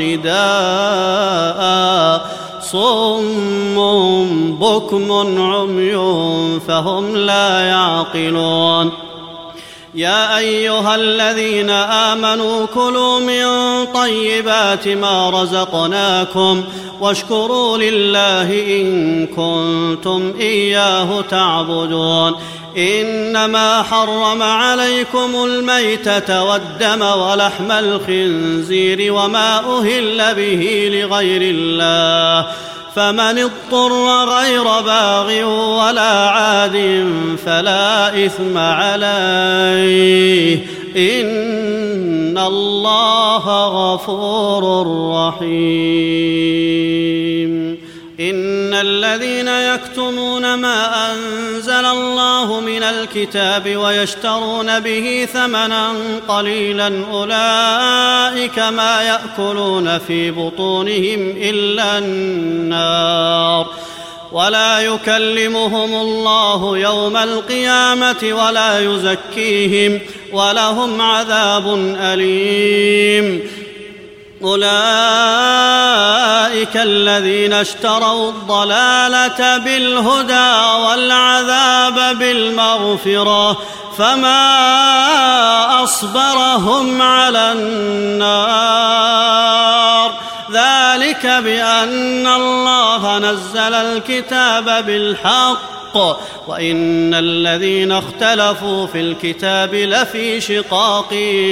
ونداء صم بكم عمي فهم لا يعقلون يا أيها الذين آمنوا كلوا من طيبات ما رزقناكم واشكروا لله إن كنتم إياه تعبدون إنما حرم عليكم الميتة والدم ولحم الخنزير وما أهل به لغير الله فمن اضطر غير باغ ولا عاد فلا إثم عليه إن الله غفور رحيم إن الذين يكتمون ما أنزل الله من الكتاب ويشترون به ثمنا قليلا أولئك ما يأكلون في بطونهم إلا النار ولا يكلمهم الله يوم القيامة ولا يزكيهم ولهم عذاب أليم أولئك الذين اشتروا الضلالة بالهدى والعذاب بالمغفرة فما أصبرهم على النار ذلك بأن الله نزل الكتاب بالحق وإن الذين اختلفوا في الكتاب لفي شقاق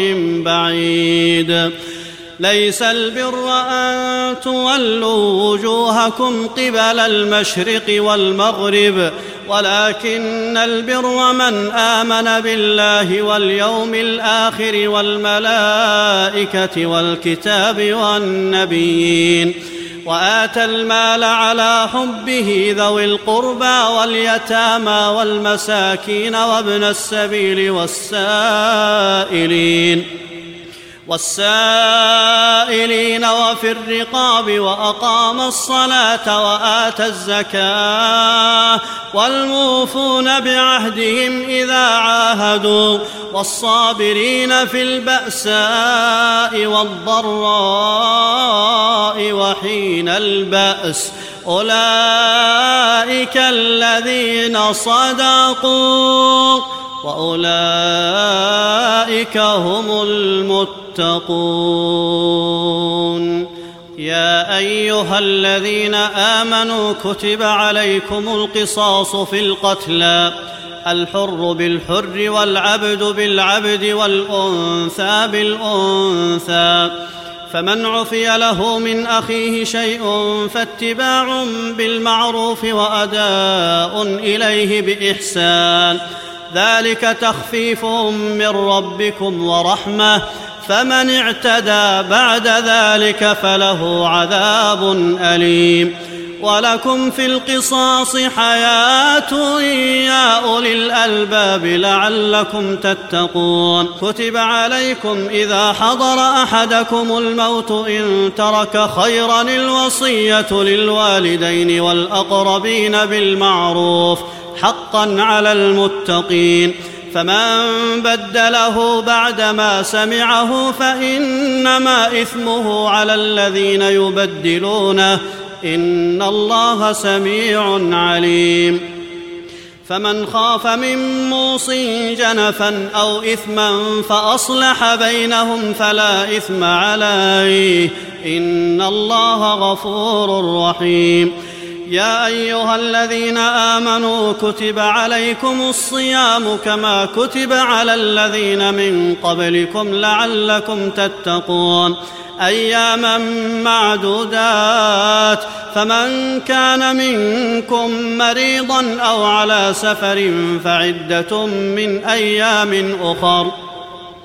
بعيد ليس البر أن تولوا وجوهكم قبل المشرق والمغرب ولكن البر من آمن بالله واليوم الآخر والملائكة والكتاب والنبيين وآتى المال على حبه ذوي القربى واليتامى والمساكين وابن السبيل والسائلين والسائلين وفي الرقاب وأقام الصلاة وآتى الزكاة والموفون بعهدهم إذا عاهدوا والصابرين في البأساء والضراء وحين البأس أولئك الذين صدقوا وأولئك هم المتقون يا أيها الذين آمنوا كتب عليكم القصاص في القتلى الحر بالحر والعبد بالعبد والأنثى بالأنثى فمن عفي له من أخيه شيء فاتباع بالمعروف وأداء إليه بإحسان ذلك تخفيف من ربكم ورحمة فمن اعتدى بعد ذلك فله عذاب أليم ولكم في القصاص حياة يا أولي الألباب لعلكم تتقون كتب عليكم إذا حضر أحدكم الموت إن ترك خيرا الوصية للوالدين والأقربين بالمعروف حقا على المتقين فمن بدله بعدما سمعه فإنما إثمه على الذين يبدلونه إن الله سميع عليم فمن خاف من موص جنفا أو إثما فأصلح بينهم فلا إثم عليه إن الله غفور رحيم يا أيها الذين آمنوا كتب عليكم الصيام كما كتب على الذين من قبلكم لعلكم تتقون أياما معدودات فمن كان منكم مريضا أو على سفر فعدة من أيام أخر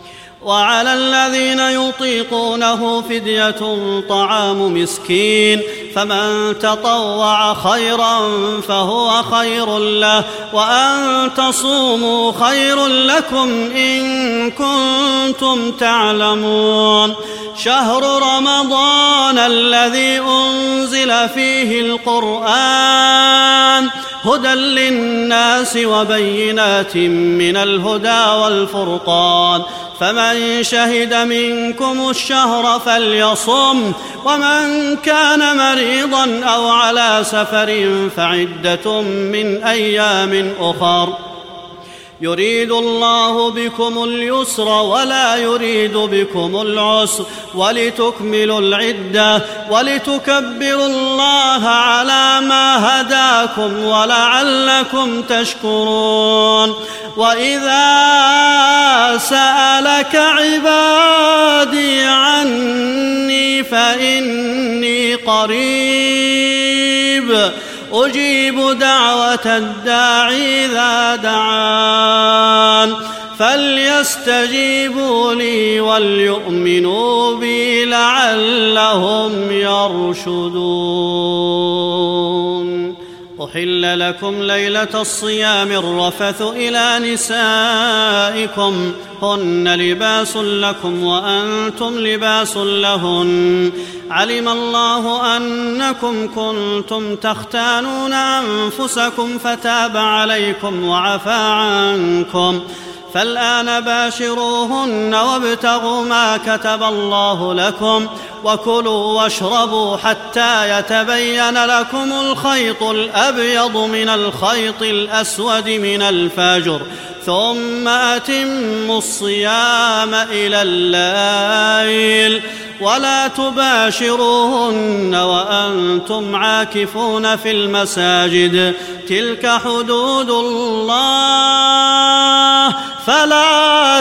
وعلى الذين يطيقونه فدية طعام مسكين، فمن تطوع خيرا فهو خير له، وأن تصوموا خير لكم إن كنتم تعلمون. شهر رمضان الذي أنزل فيه القرآن هدى للناس وبينات من الهدى والفرقان، فمن شهد منكم الشهر فليصم، ومن كان مريضا أو على سفر فعدة من أيام أخر. يريد الله بكم اليسر ولا يريد بكم العسر، ولتكملوا العدة ولتكبروا الله على ما هداكم ولعلكم تشكرون. وإذا سألك عبادي عني فإني قريب أجيب دعوة الداعي إذا دعان، فليستجيبوا لي وليؤمنوا بي لعلهم يرشدون. أحل لكم ليلة الصيام الرفث إلى نسائكم هن لباس لكم وأنتم لباس لهن، علم الله أنكم كنتم تختانون أنفسكم فتاب عليكم وعفى عنكم، فالآن باشروهن وابتغوا ما كتب الله لكم، وكلوا واشربوا حتى يتبين لكم الخيط الأبيض من الخيط الأسود من الفجر، ثم أتموا الصيام إلى الليل، ولا تباشروهن وأنتم عاكفون في المساجد، تلك حدود الله فلا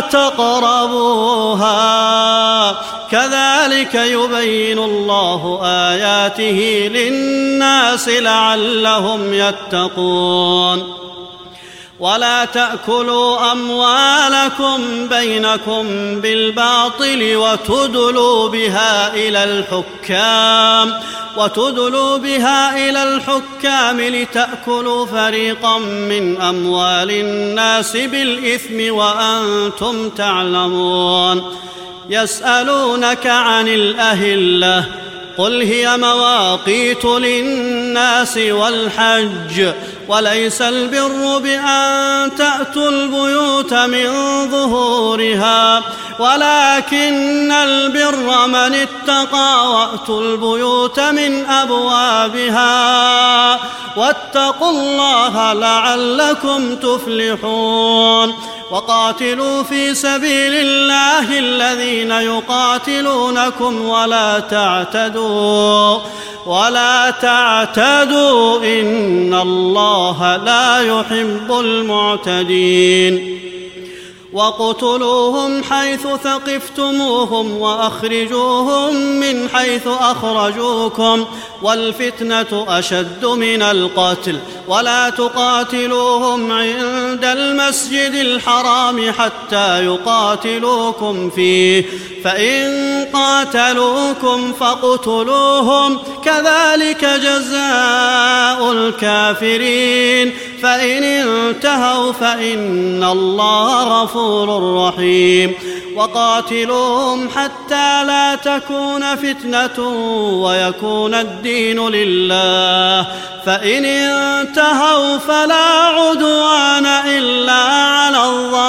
تقربوها، كذلك يبين الله آياته للناس لعلهم يتقون. ولا تأكلوا أموالكم بينكم بالباطل وتدلوا بها إلى الحكام وتدلوا بها إلى الحكام لتأكلوا فريقا من أموال الناس بالإثم وأنتم تعلمون. يسألونك عن الأهلة قل هي مواقيت للناس والحج، وليس البر بأن تأتوا البيوت من ظهورها، ولكن البر من اتقى وأتوا البيوت من أبوابها، واتقوا الله لعلكم تفلحون. وقاتلوا في سبيل الله الذين يقاتلونكم ولا تعتدوا ولا تعتدوا إن الله لا يحب المعتدين. وقتلوهم حيث ثقفتموهم وأخرجوهم من حيث أخرجوكم، والفتنة أشد من القتل، ولا تقاتلوهم عند المسجد الحرام حتى يقاتلوكم فيه، فإن قاتلوكم فاقتلوهم، كذلك جزاء الكافرين، فإن انتهوا فإن الله غفور رحيم. وقاتلوهم حتى لا تكون فتنة ويكون الدين لله، فإن انتهوا فلا عدوان إلا على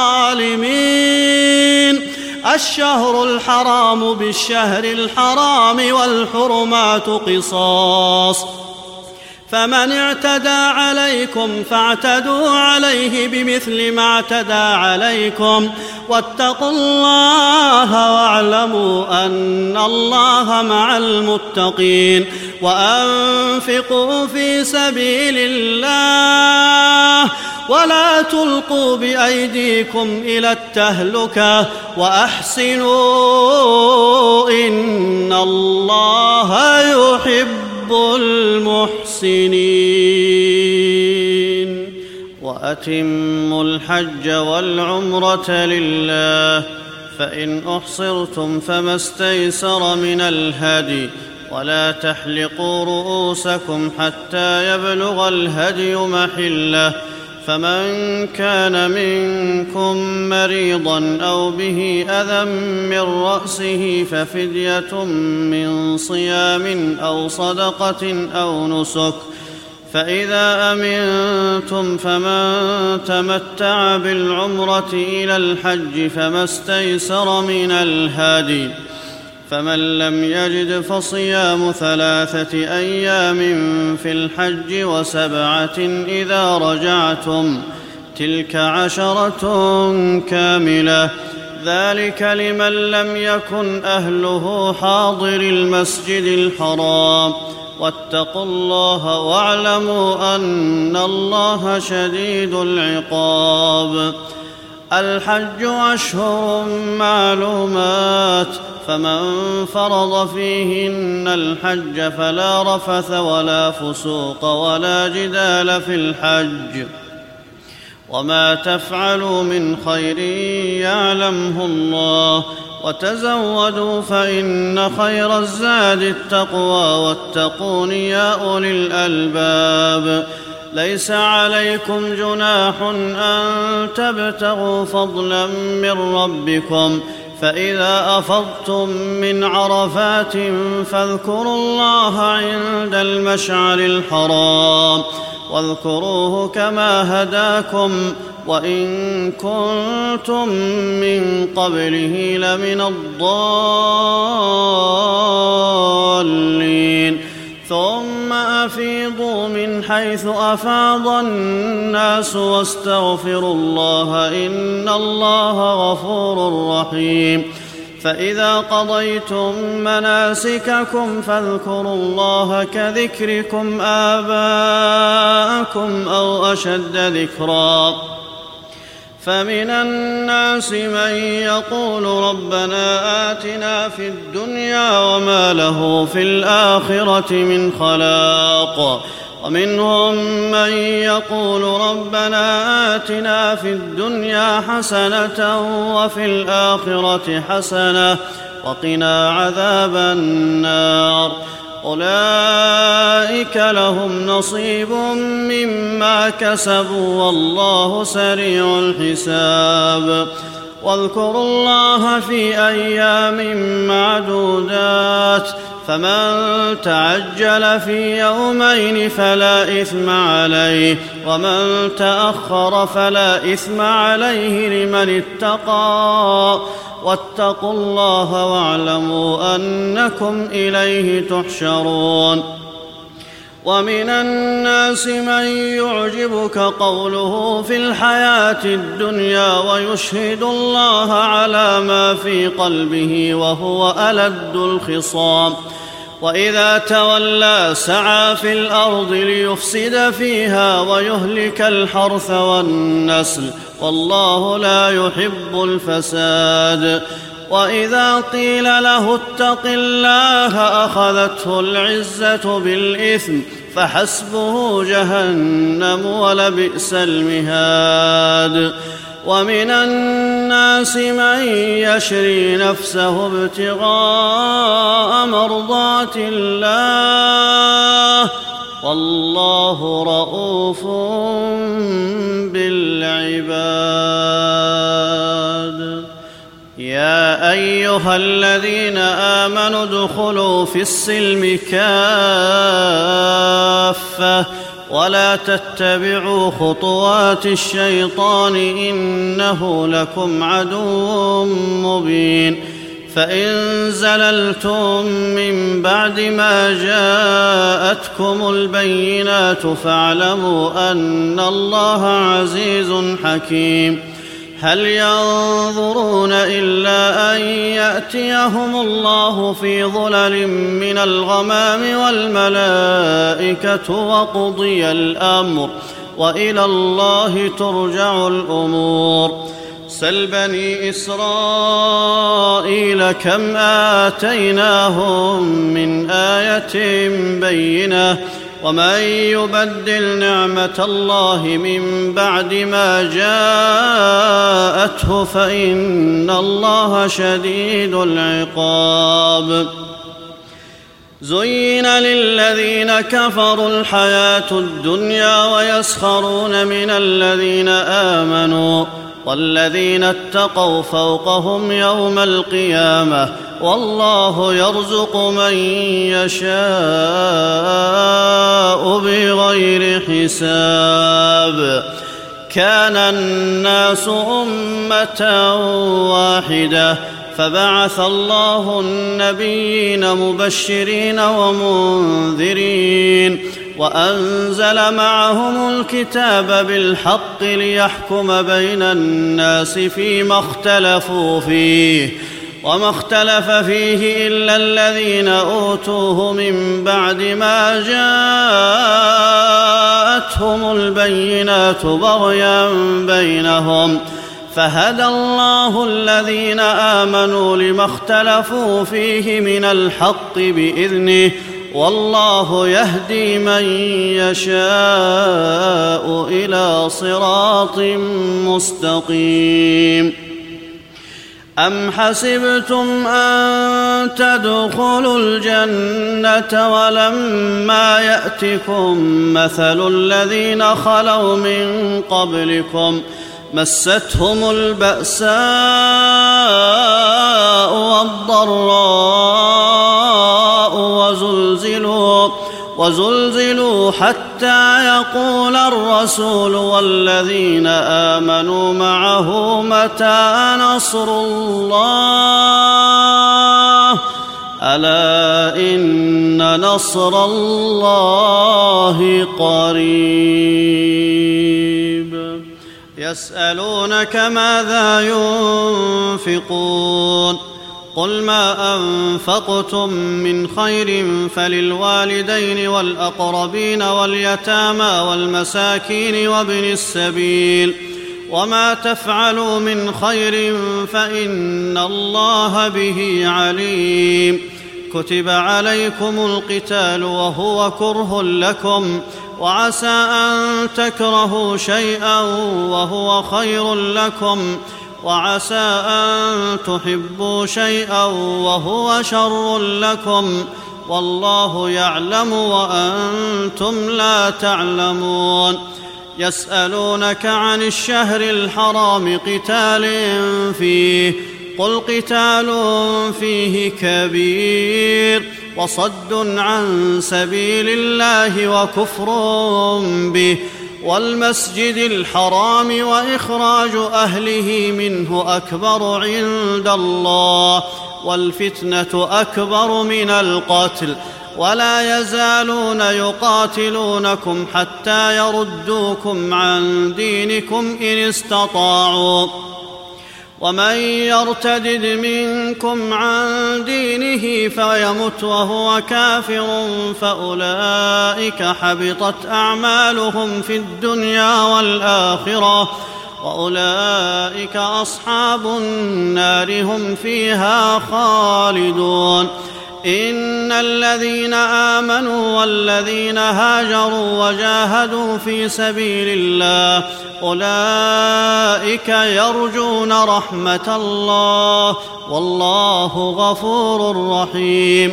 الظالمين. الشهر الحرام بالشهر الحرام والحرمات قصاص، فمن اعتدى عليكم فاعتدوا عليه بمثل ما اعتدى عليكم، واتقوا الله واعلموا أن الله مع المتقين. وأنفقوا في سبيل الله ولا تلقوا بأيديكم إلى التهلكة وأحسنوا إن الله يحب المحسنين. وأتموا الحج والعمرة لله، فإن أحصرتم فما استيسر من الهدي ولا تحلقوا رؤوسكم حتى يبلغ الهدي محله فمن كان منكم مريضا أو به أذى من رأسه ففدية من صيام أو صدقة أو نسك فإذا أمنتم فمن تمتع بالعمرة إلى الحج فما استيسر من الهدي فمن لم يجد فصيام ثلاثة أيام في الحج وسبعة إذا رجعتم تلك عشرة كاملة ذلك لمن لم يكن أهله حاضر المسجد الحرام واتقوا الله واعلموا أن الله شديد العقاب. الحج أشهر معلومات فمن فرض فيهن الحج فلا رفث ولا فسوق ولا جدال في الحج وما تفعلوا من خير يعلمه الله وتزودوا فإن خير الزاد التقوى واتقون يا أولي الألباب. ليس عليكم جناح أن تبتغوا فضلا من ربكم فإذا أفضتم من عرفات فاذكروا الله عند المشعر الحرام واذكروه كما هداكم وإن كنتم من قبله لمن الضالين ثم أفيضوا من حيث أفاض الناس واستغفروا الله إن الله غفور رحيم. فإذا قضيتم مناسككم فاذكروا الله كذكركم آباءكم أو أشد ذكرا فمن الناس من يقول ربنا آتنا في الدنيا وما له في الآخرة من خلاق ومنهم من يقول ربنا آتنا في الدنيا حسنة وفي الآخرة حسنة وقنا عذاب النار أولئك لهم نصيب مما كسبوا والله سريع الحساب. واذكروا الله في أيام معدودات فمن تعجل في يومين فلا إثم عليه ومن تأخر فلا إثم عليه لمن اتقى واتقوا الله واعلموا أنكم إليه تحشرون. ومن الناس من يعجبك قوله في الحياة الدنيا ويشهد الله على ما في قلبه وهو ألد الخصام وإذا تولى سعى في الأرض ليفسد فيها ويهلك الحرث والنسل والله لا يحب الفساد. وإذا قيل له اتق الله أخذته العزة بالإثم فحسبه جهنم ولبئس المهاد. ومن الناس من يشري نفسه ابتغاء مرضات الله والله رءوف بالعباد. يا أيها الذين آمنوا ادخلوا في السلم كافة ولا تتبعوا خطوات الشيطان إنه لكم عدو مبين. فإن زللتم من بعد ما جاءتكم البينات فاعلموا أن الله عزيز حكيم. هل ينظرون إلا أن يأتيهم الله في ظلل من الغمام والملائكة وقضي الأمر وإلى الله ترجع الأمور. سل بني إسرائيل كم آتيناهم من آية بينة ومن يبدل نعمة الله من بعد ما جاءته فإن الله شديد العقاب. زين للذين كفروا الحياة الدنيا ويسخرون من الذين آمنوا والذين اتقوا فوقهم يوم القيامة والله يرزق من يشاء بغير حساب. كان الناس أمة واحدة فبعث الله النبيين مبشرين ومنذرين وأنزل معهم الكتاب بالحق ليحكم بين الناس فيما اختلفوا فيه وما اختلف فيه إلا الذين أوتوه من بعد ما جاءتهم البينات بغيا بينهم فهدى الله الذين آمنوا لما اختلفوا فيه من الحق بإذنه والله يهدي من يشاء إلى صراط مستقيم. أم حسبتم أن تدخلوا الجنة ولما يأتكم مثل الذين خلوا من قبلكم مستهم البأساء والضراء وزلزلوا, وزلزلوا حتى يقول الرسول والذين آمنوا معه متى نصر الله ألا إن نصر الله قريب. يسألونك ماذا ينفقون قل ما أنفقتم من خير فللوالدين والأقربين واليتامى والمساكين وابن السبيل وما تفعلوا من خير فإن الله به عليم. كتب عليكم القتال وهو كره لكم وعسى أن تكرهوا شيئا وهو خير لكم وعسى أن تحبوا شيئا وهو شر لكم والله يعلم وأنتم لا تعلمون. يسألونك عن الشهر الحرام قتال فيه قل قتال فيه كبير وصد عن سبيل الله وكفر به والمسجد الحرام وإخراج أهله منه أكبر عند الله والفتنة أكبر من القتل ولا يزالون يقاتلونكم حتى يردوكم عن دينكم إن استطاعوا ومن يرتدد منكم عن دينه فيمت وهو كافر فأولئك حبطت أعمالهم في الدنيا والآخرة وأولئك أصحاب النار هم فيها خالدون. إن الذين آمنوا والذين هاجروا وجاهدوا في سبيل الله أولئك يرجون رحمة الله والله غفور رحيم.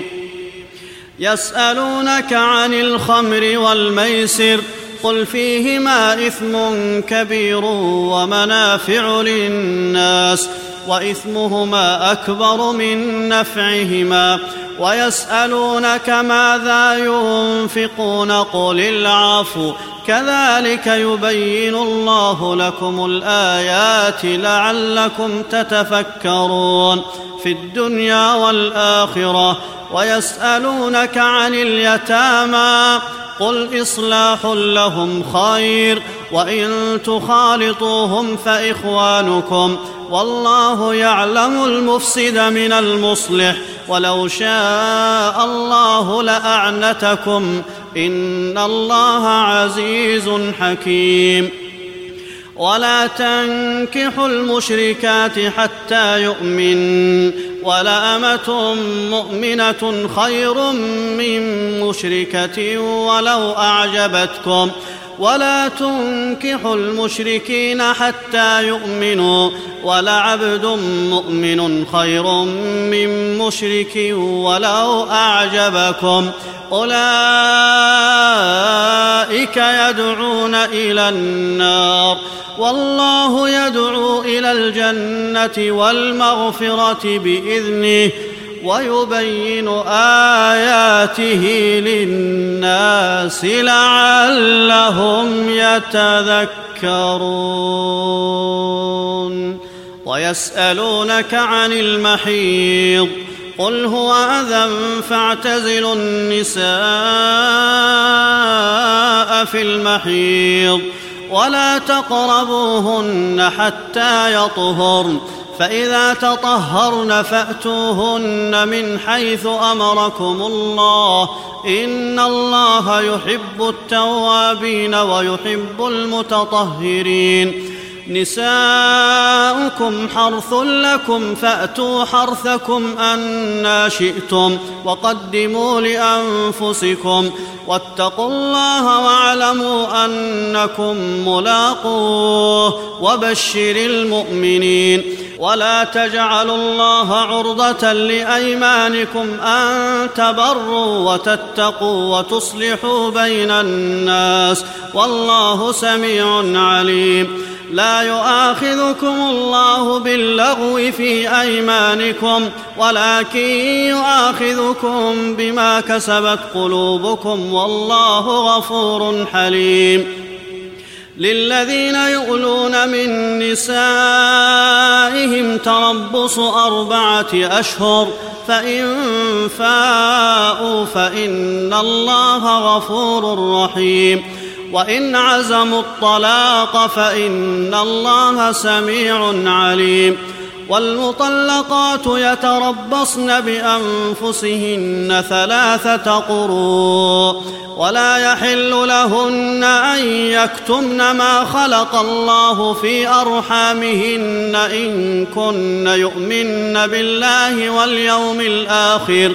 يسألونك عن الخمر والميسر قل فيهما إثم كبير ومنافع للناس وإثمهما أكبر من نفعهما ويسألونك ماذا ينفقون قل العفو كذلك يبين الله لكم الآيات لعلكم تتفكرون في الدنيا والآخرة. ويسألونك عن اليتامى قل إصلاح لهم خير وإن تخالطوهم فإخوانكم والله يعلم المفسد من المصلح ولو شاء الله لأعنتكم إن الله عزيز حكيم. ولا تنكحوا المشركات حتى يؤمن ولأمة مؤمنة خير من مشركة ولو أعجبتكم ولا تنكحوا المشركين حتى يؤمنوا ولعبد مؤمن خير من مشرك ولو أعجبكم أولئك يدعون إلى النار والله يدعو إلى الجنة والمغفرة بإذنه ويبين آياته للناس لعلهم يتذكرون. ويسألونك عن المحيض قل هو أذى فاعتزلوا النساء في المحيض ولا تقربوهن حتى يطهرن فإذا تطهرن فأتوهن من حيث أمركم الله إن الله يحب التوابين ويحب المتطهرين. نساؤكم حرث لكم فأتوا حرثكم أنى شئتم وقدموا لأنفسكم واتقوا الله واعلموا أنكم ملاقوه وبشر المؤمنين. ولا تجعلوا الله عرضة لأيمانكم أن تبروا وتتقوا وتصلحوا بين الناس والله سميع عليم. لا يؤاخذكم الله باللغو في أيمانكم ولكن يؤاخذكم بما كسبت قلوبكم والله غفور حليم. للذين يؤلون من نسائهم تربص أربعة أشهر فإن فاءوا فإن الله غفور رحيم. وإن عزموا الطلاق فإن الله سميع عليم. والمطلقات يتربصن بأنفسهن ثلاثة قروء ولا يحل لهن أن يكتمن ما خلق الله في أرحامهن إن كن يؤمن بالله واليوم الآخر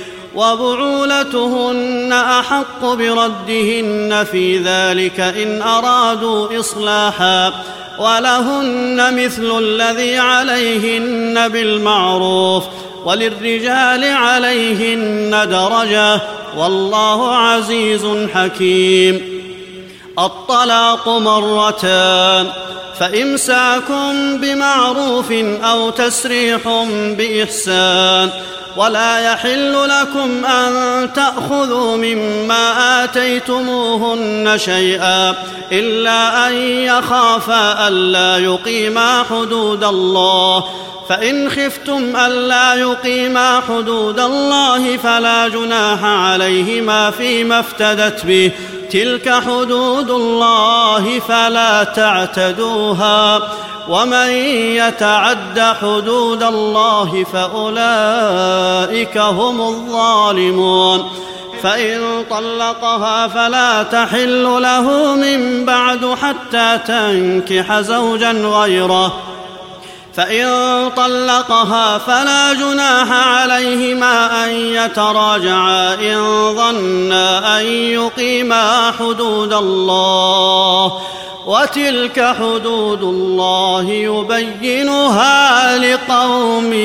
وبعولتهن أحق بردهن في ذلك إن أرادوا إصلاحا ولهن مثل الذي عليهن بالمعروف وللرجال عليهن درجة والله عزيز حكيم. الطلاق مرتان فإمساك بمعروف أو تسريح بإحسان ولا يحل لكم أن تأخذوا مما آتيتموهن شيئا إلا أن يخافا ألا يقيما حدود الله فإن خفتم ألا يقيما حدود الله فلا جناح عليهما فيما افتدت به تلك حدود الله فلا تعتدوها ومن يتعد حدود الله فأولئك هم الظالمون. فإن طلقها فلا تحل له من بعد حتى تنكح زوجا غيره فإن طلقها فلا جناح عليهما أن يتراجعا إن ظنا أن يقيما حدود الله وتلك حدود الله يبينها لقوم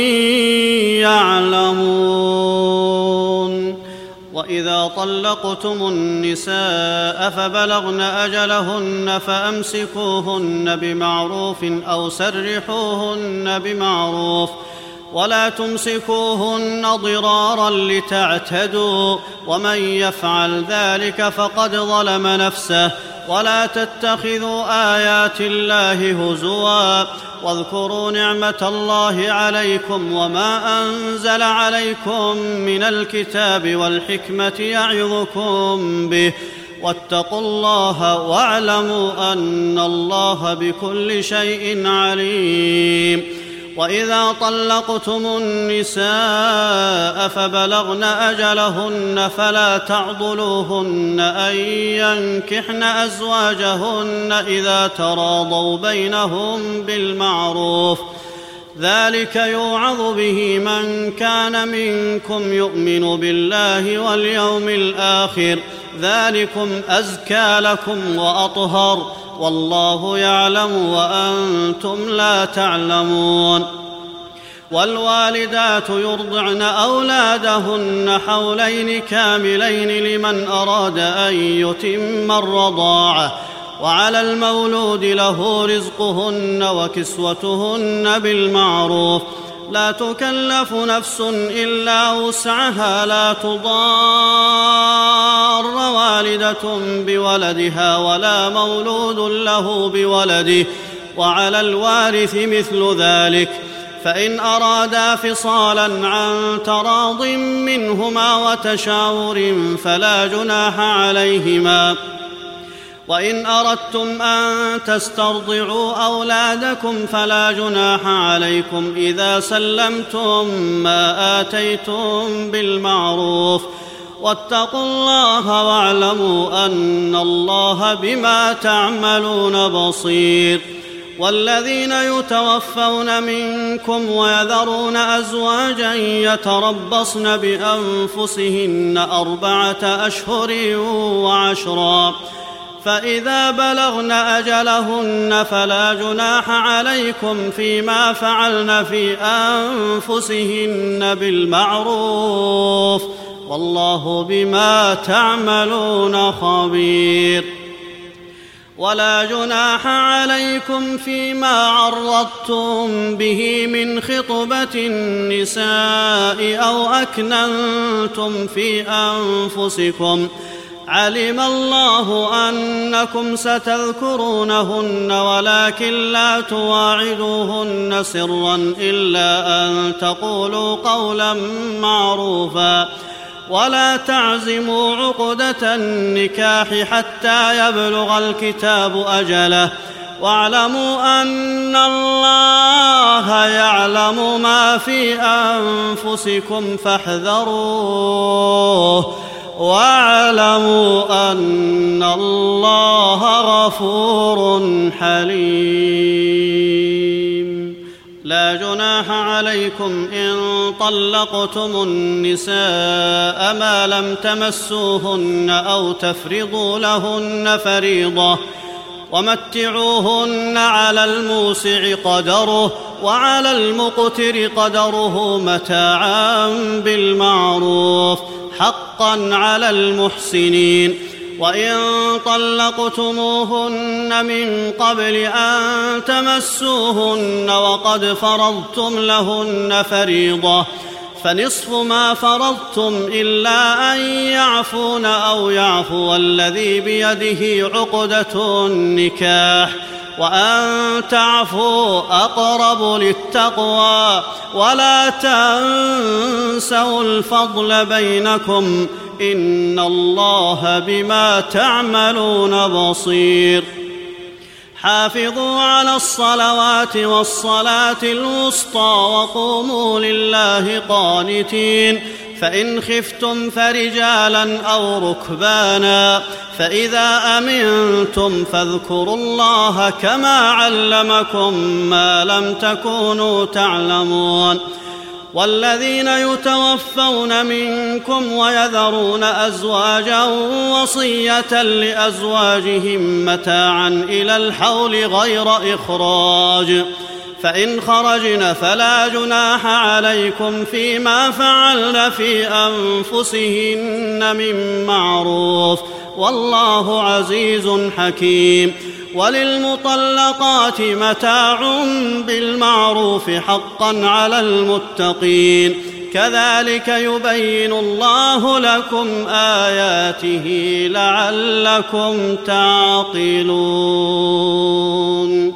يعلمون. وإذا طلقتم النساء فبلغن أجلهن فأمسكوهن بمعروف أو سرحوهن بمعروف ولا تمسكوهن ضرارا لتعتدوا ومن يفعل ذلك فقد ظلم نفسه. ولا تتخذوا آيات الله هزوا واذكروا نعمة الله عليكم وما أنزل عليكم من الكتاب والحكمة يعظكم به واتقوا الله واعلموا أن الله بكل شيء عليم. وإذا طلقتم النساء فبلغن أجلهن فلا تعضلوهن أن ينكحن أزواجهن إذا تراضوا بينهم بالمعروف، ذلك يوعظ به من كان منكم يؤمن بالله واليوم الآخر، ذلكم أزكى لكم وأطهر، والله يعلم وأنتم لا تعلمون. والوالدات يرضعن أولادهن حولين كاملين لمن أراد أن يتم الرضاعة، وعلى المولود له رزقهن وكسوتهن بالمعروف، لا تكلف نفس إلا وسعها، لا تضار والدة بولدها ولا مولود له بولده، وعلى الوارث مثل ذلك، فإن أرادا فصالا عن تراض منهما وتشاور فلا جناح عليهما. وإن أردتم أن تسترضعوا أولادكم فلا جناح عليكم إذا سلمتم ما آتيتم بالمعروف، واتقوا الله واعلموا أن الله بما تعملون بصير. والذين يتوفون منكم ويذرون أزواجا يتربصن بأنفسهن أربعة أشهر وعشرا، فإذا بلغن أجلهن فلا جناح عليكم فيما فعلن في أنفسهن بالمعروف، والله بما تعملون خبير. ولا جناح عليكم فيما عرضتم به من خطبة النساء أو أكننتم في أنفسكم، علم الله أنكم ستذكرونهن ولكن لا تواعدوهن سرا إلا أن تقولوا قولا معروفا، ولا تعزموا عقدة النكاح حتى يبلغ الكتاب أجله، واعلموا أن الله يعلم ما في أنفسكم فاحذروه، واعلموا أن الله غفور حليم. لا جناح عليكم إن طلقتم النساء ما لم تمسوهن أو تفرضوا لهن فريضة، ومتعوهن على الموسع قدره وعلى المقتر قدره متاعا بالمعروف، حقا على المحسنين. وإن طلقتموهن من قبل أن تمسوهن وقد فرضتم لهن فريضة فنصف ما فرضتم إلا أن يعفون أو يعفو الذي بيده عقدة النكاح، وأن تعفوا أقرب للتقوى، ولا تنسوا الفضل بينكم، إن الله بما تعملون بصير. حافظوا على الصلوات والصلاة الوسطى وقوموا لله قانتين، فإن خفتم فرجالا أو ركبانا، فإذا أمنتم فاذكروا الله كما علمكم ما لم تكونوا تعلمون. والذين يتوفون منكم ويذرون أزواجا وصية لأزواجهم متاعا إلى الحول غير إخراج، فإن خرجن فلا جناح عليكم فيما فعلن في أنفسهن من معروف، والله عزيز حكيم. وللمطلقات متاع بالمعروف حقا على المتقين، كذلك يبين الله لكم آياته لعلكم تعقلون.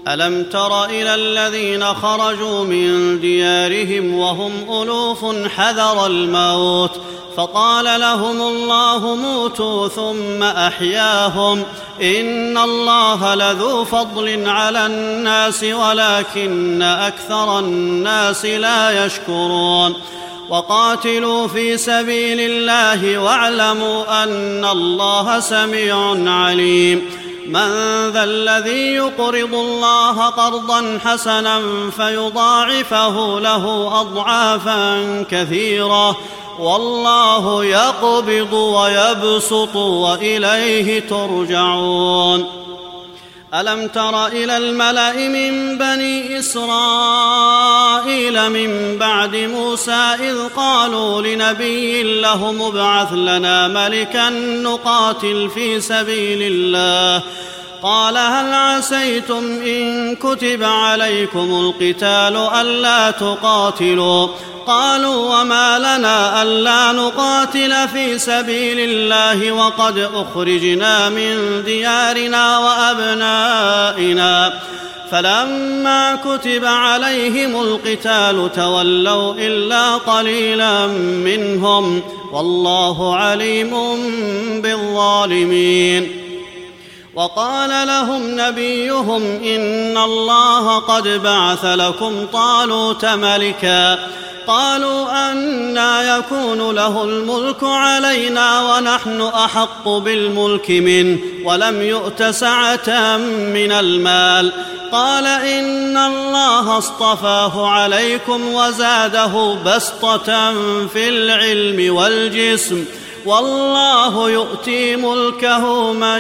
ألم تر إلى الذين خرجوا من ديارهم وهم ألوف حذر الموت فقال لهم الله موتوا ثم أحياهم إن الله لذو فضل على الناس ولكن أكثر الناس لا يشكرون وقاتلوا في سبيل الله واعلموا أن الله سميع عليم من ذا الذي يقرض الله قرضا حسنا فيضاعفه له أضعافا كثيرة والله يقبض ويبسط وإليه ترجعون ألم تر إلى الملأ من بني إسرائيل من بعد موسى إذ قالوا لنبي له ابعث لنا ملكا نقاتل في سبيل الله قال هل عسيتم إن كتب عليكم القتال ألا تقاتلوا قالوا وما لنا ألا نقاتل في سبيل الله وقد أخرجنا من ديارنا وأبنائنا فلما كتب عليهم القتال تولوا إلا قليلا منهم والله عليم بالظالمين وقال لهم نبيهم إن الله قد بعث لكم طالوت ملكا قالوا أنى يكون له الملك علينا ونحن أحق بالملك منه ولم يؤت سعة من المال قال إن الله اصطفاه عليكم وزاده بسطة في العلم والجسم والله يؤتي ملكه من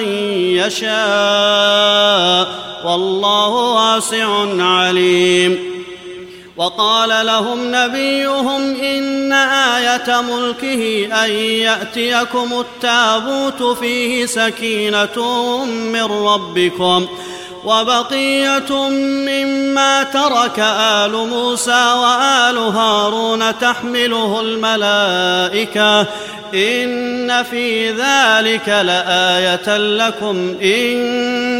يشاء والله واسع عليم وقال لهم نبيهم إن آية ملكه أن يأتيكم التابوت فيه سكينة من ربكم وبقية مما ترك آل موسى وآل هارون تحمله الملائكة إن في ذلك لآية لكم إن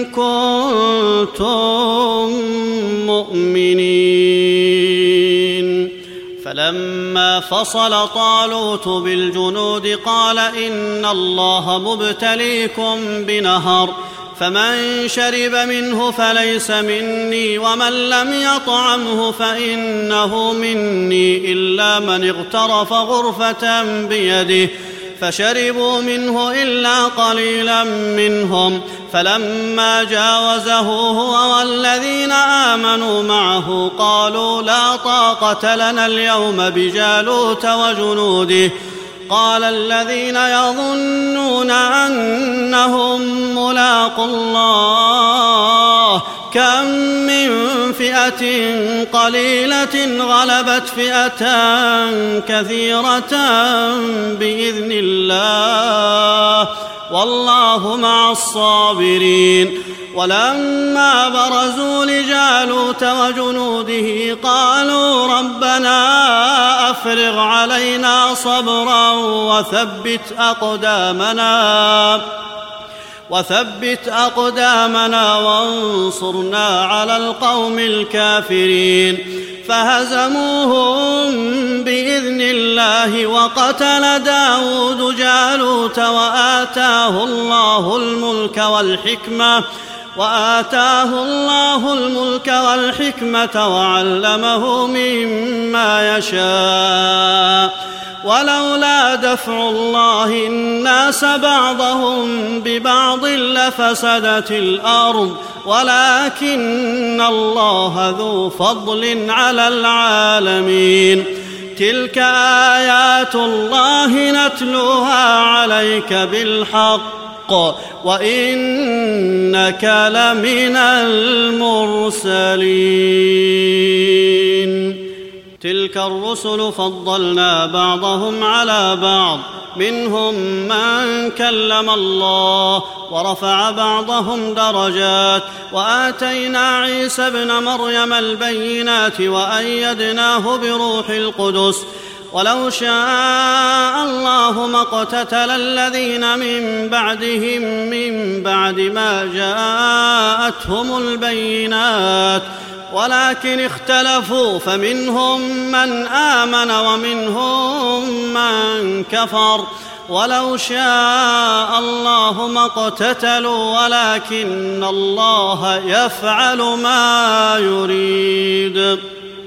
كنتم مؤمنين فلما فصل طالوت بالجنود قال إن الله مبتليكم بنهر فمن شرب منه فليس مني ومن لم يطعمه فإنه مني إلا من اغترف غرفة بيده فشربوا منه إلا قليلا منهم فلما جاوزه هو والذين آمنوا معه قالوا لا طاقة لنا اليوم بجالوت وجنوده قال الذين يظنون أنهم ملاقو الله كم من فئة قليلة غلبت فئة كثيرة بإذن الله والله مع الصابرين ولما برزوا لجالوت وجنوده قالوا ربنا أفرغ علينا صبرا وثبت أقدامنا وثبت أقدامنا وانصرنا على القوم الكافرين فهزموهم بإذن الله وقتل داود جالوت وآتاه الله الملك والحكمة وآتاه الله الملك والحكمة وعلمه مما يشاء ولولا دفع الله الناس بعضهم ببعض لفسدت الأرض ولكن الله ذو فضل على العالمين تلك آيات الله نتلوها عليك بالحق وإنك لمن المرسلين تلك الرسل فضلنا بعضهم على بعض منهم من كلم الله ورفع بعضهم درجات وآتينا عيسى ابن مريم البينات وأيدناه بروح القدس ولو شاء الله ما اقتتل الذين من بعدهم من بعد ما جاءتهم البينات ولكن اختلفوا فمنهم من آمن ومنهم من كفر ولو شاء الله ما اقتتلوا ولكن الله يفعل ما يريد.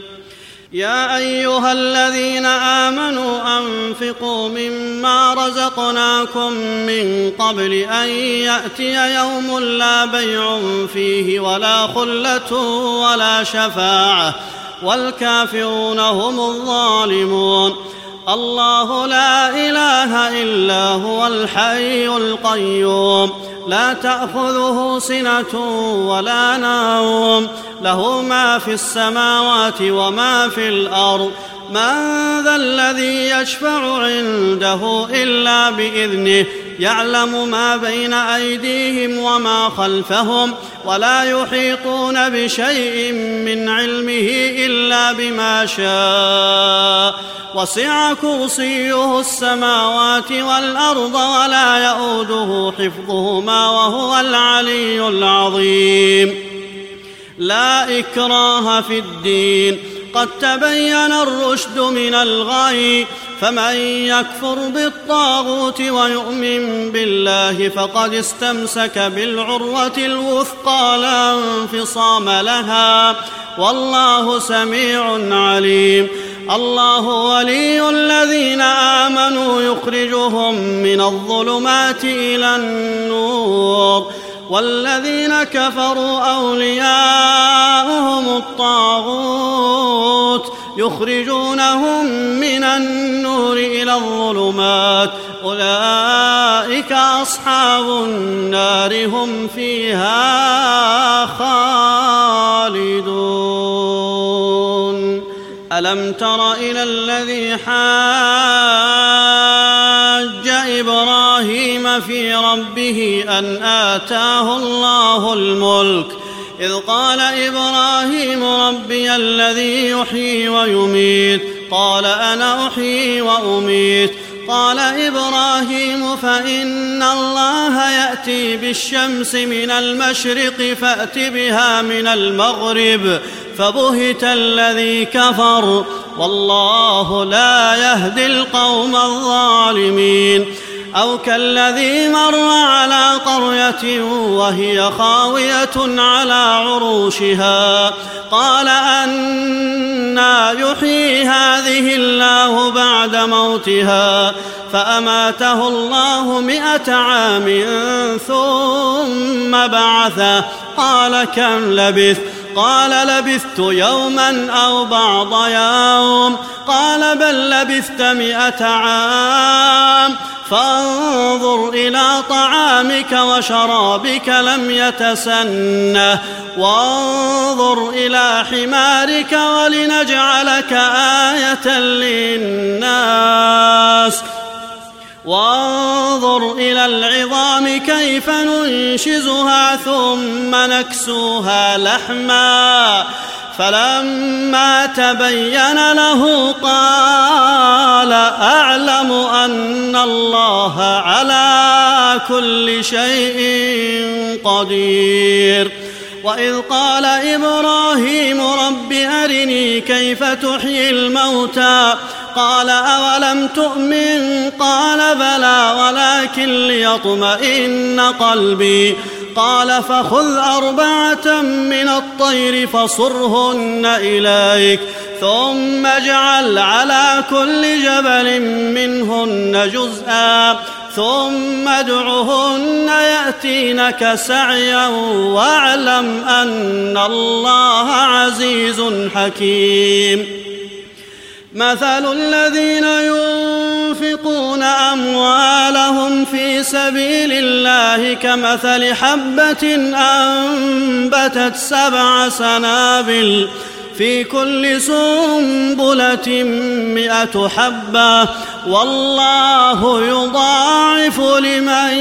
يا أيها الذين آمنوا أنفقوا مما رزقناكم من قبل أن يأتي يوم لا بيع فيه ولا خلة ولا شفاعة والكافرون هم الظالمون. الله لا إله إلا هو الحي القيوم لا تأخذه سنة ولا نوم له ما في السماوات وما في الأرض من ذا الذي يشفع عنده إلا بإذنه يعلم ما بين أيديهم وما خلفهم ولا يحيطون بشيء من علمه إلا بما شاء وسع كرسيه السماوات والأرض ولا يؤوده حفظهما وهو العلي العظيم. لا إكراه في الدين قد تبين الرشد من الغي فمن يكفر بالطاغوت ويؤمن بالله فقد استمسك بالعروة الوثقى لا انفصام لها والله سميع عليم. الله ولي الذين آمنوا يخرجهم من الظلمات إلى النور والذين كفروا أولياؤهم الطاغوت يخرجونهم من النور إلى الظلمات أولئك أصحاب النار هم فيها خالدون. ألم تر إلى الذي حاج إبراهيم في ربه أن آتاه الله الملك إذ قال إبراهيم ربي الذي يحيي ويميت قال أنا أحيي وأميت قال إبراهيم فإن الله يأتي بالشمس من المشرق فأت بها من المغرب فبهت الذي كفر والله لا يهدي القوم الظالمين. أو كالذي مر على قرية وهي خاوية على عروشها قال أنى يحيي هذه الله بعد موتها فأماته الله مئة عام ثم بعثه قال كم لبثت قال لبثت يوما أو بعض يوم قال بل لبثت مئة عام فانظر إلى طعامك وشرابك لم يتسنه وانظر إلى حمارك ولنجعلك آية للناس وانظر إلى العظام كيف ننشزها ثم نكسوها لحما فلما تبين له قال أعلم أن الله على كل شيء قدير. وإذ قال إبراهيم رب أرني كيف تحيي الموتى قال أولم تؤمن قال بلى ولكن ليطمئن قلبي قال فخذ أربعة من الطير فصرهن إليك ثم اجعل على كل جبل منهن جزءا ثم ادعهن يأتينك سعيا واعلم أن الله عزيز حكيم. مثل الذين ينفقون أموالهم في سبيل الله كمثل حبة أنبتت سبع سنابل في كل سنبلة مئة حبة والله يضاعف لمن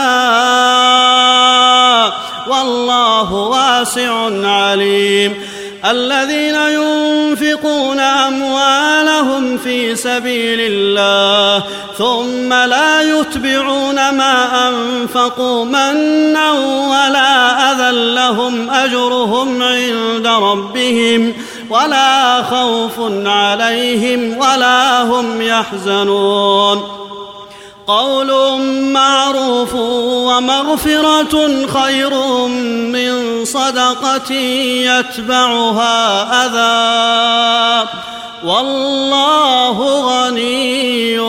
يشاء والله واسع عليم. الذين ينفقون أموالهم في سبيل الله ثم لا يتبعون ما أنفقوا منا ولا أذى لهم أجرهم عند ربهم ولا خوف عليهم ولا هم يحزنون قول معروف ومغفرة خير من صدقة يتبعها أذى والله غني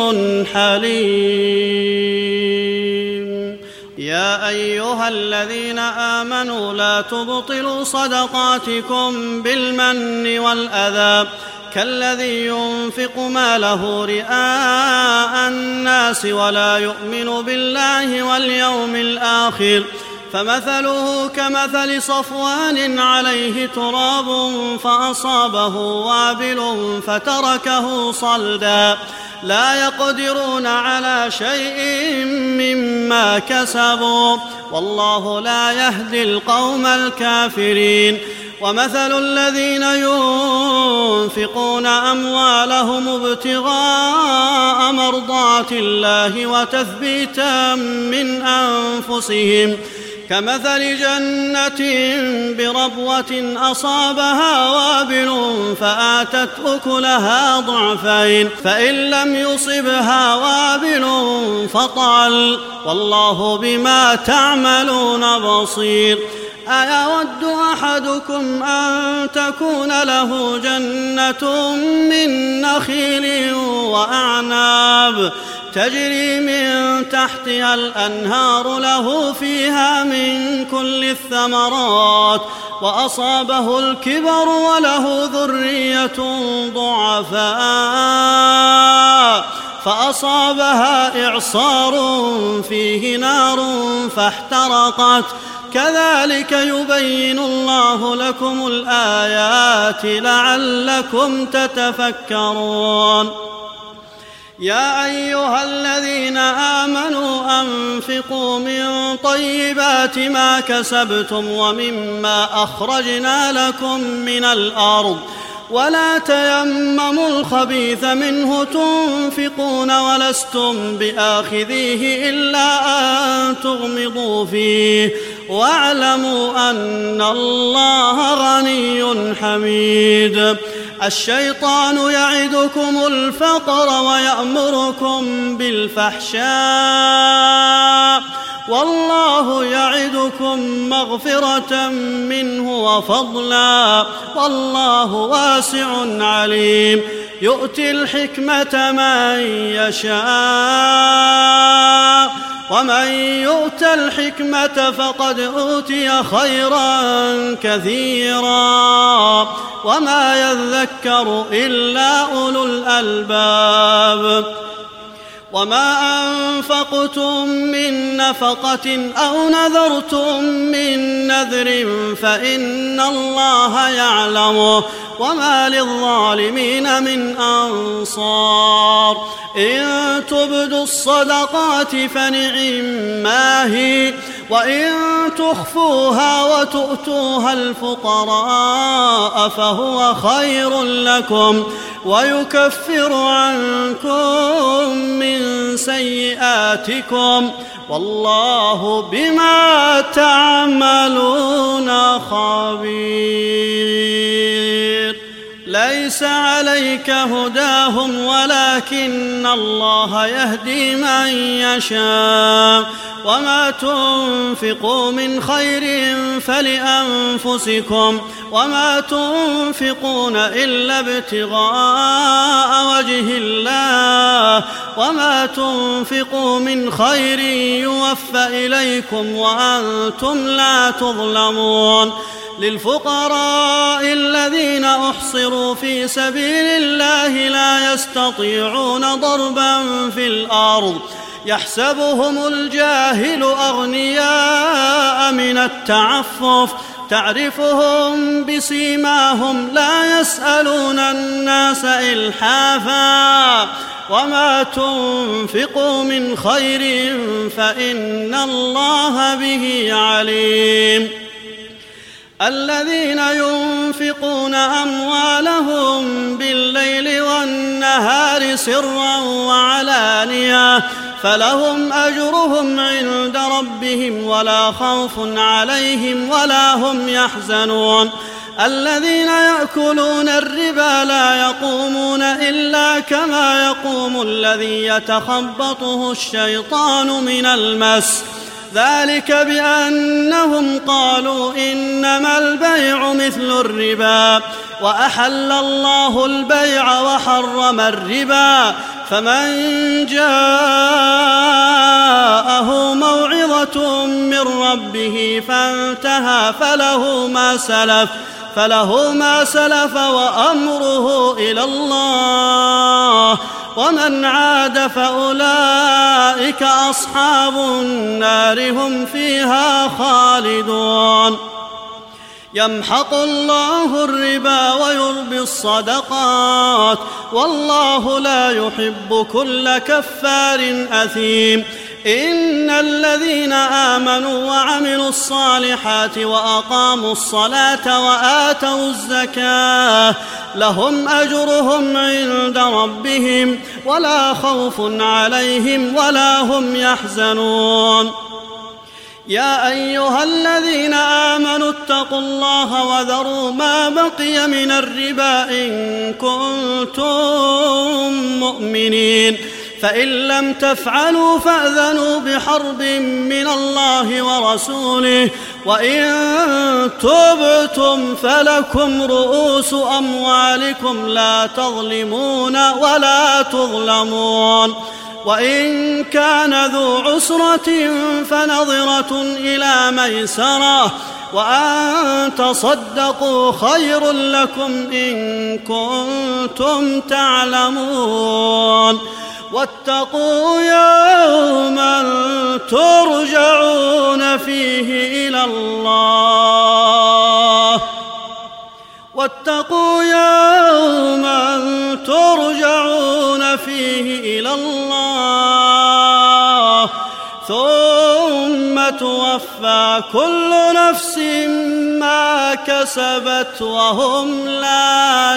حليم. يا أيها الذين آمنوا لا تبطلوا صدقاتكم بالمن والأذى كالذي ينفق ماله رئاء الناس ولا يؤمن بالله واليوم الآخر فمثله كمثل صفوان عليه تراب فأصابه وابل فتركه صلدا لا يقدرون على شيء مما كسبوا والله لا يهدي القوم الكافرين. ومثل الذين ينفقون أموالهم ابتغاء مرضات الله وتثبيتا من أنفسهم كمثل جنة بربوة أصابها وابل فآتت أكلها ضعفين فإن لم يصبها وابل فطل والله بما تعملون بصير. أيود أحدكم أن تكون له جنة من نخيل وأعناب تجري من تحتها الأنهار له فيها من كل الثمرات وأصابه الكبر وله ذرية ضعفاء فأصابها إعصار فيه نار فاحترقت كذلك يبين الله لكم الآيات لعلكم تتفكرون. يا أيها الذين آمنوا أنفقوا من طيبات ما كسبتم ومما أخرجنا لكم من الأرض ولا تيمموا الخبيث منه تنفقون ولستم بآخذيه إلا أن تغمضوا فيه واعلموا أن الله غني حميد. الشيطان يعدكم الفقر ويأمركم بالفحشاء والله يعدكم مغفرة منه وفضلا والله واسع عليم. يؤتي الحكمة من يشاء ومن يؤت الحكمة فقد أوتي خيرا كثيرا وما يذكر إلا أولو الألباب. وما أنفقتم من نفقة أو نذرتم من نذر فإن الله يعلمه وما للظالمين من أنصار. إن تبدوا الصدقات فنعما هي وإن تخفوها وتؤتوها الفقراء فهو خير لكم ويكفر عنكم من سيئاتكم والله بما تعملون خبير. ليس عليك هداهم ولكن الله يهدي من يشاء وما تنفقوا من خير فلأنفسكم وما تنفقون إلا ابتغاء وجه الله وما تنفقوا من خير يوفى إليكم وأنتم لا تظلمون. للفقراء الذين أحصروا في سبيل الله لا يستطيعون ضربا في الأرض يحسبهم الجاهل أغنياء من التعفف تعرفهم بسيماهم لا يسألون الناس إلحافا وما تنفقوا من خير فإن الله به عليم. الذين ينفقون أموالهم بالليل والنهار سرا وعلانية فلهم أجرهم عند ربهم ولا خوف عليهم ولا هم يحزنون الذين يأكلون الربا لا يقومون إلا كما يقوم الذي يتخبطه الشيطان من المس ذلك بأنهم قالوا إنما البيع مثل الربا وأحل الله البيع وحرم الربا فمن جاءه موعظة من ربه فانتهى فله ما سلف فله ما سلف وأمره إلى الله ومن عاد فأولئك أصحاب النار هم فيها خالدون يمحق الله الربا ويربي الصدقات والله لا يحب كل كفار أثيم إن الذين آمنوا وعملوا الصالحات وأقاموا الصلاة وآتوا الزكاة لهم أجرهم عند ربهم ولا خوف عليهم ولا هم يحزنون يا أيها الذين آمنوا اتقوا الله وذروا ما بقي من الربا إن كنتم مؤمنين فإن لم تفعلوا فأذنوا بحرب من الله ورسوله وإن تبتم فلكم رؤوس أموالكم لا تظلمون ولا تظلمون وإن كان ذو عسرة فنظرة إلى ميسرة وأن تصدقوا خير لكم إن كنتم تعلمون واتقوا يوما ترجعون فيه إلى الله واتقوا يوما ترجعون فيه إلى الله ثم توفى كل نفس ما كسبت وهم لا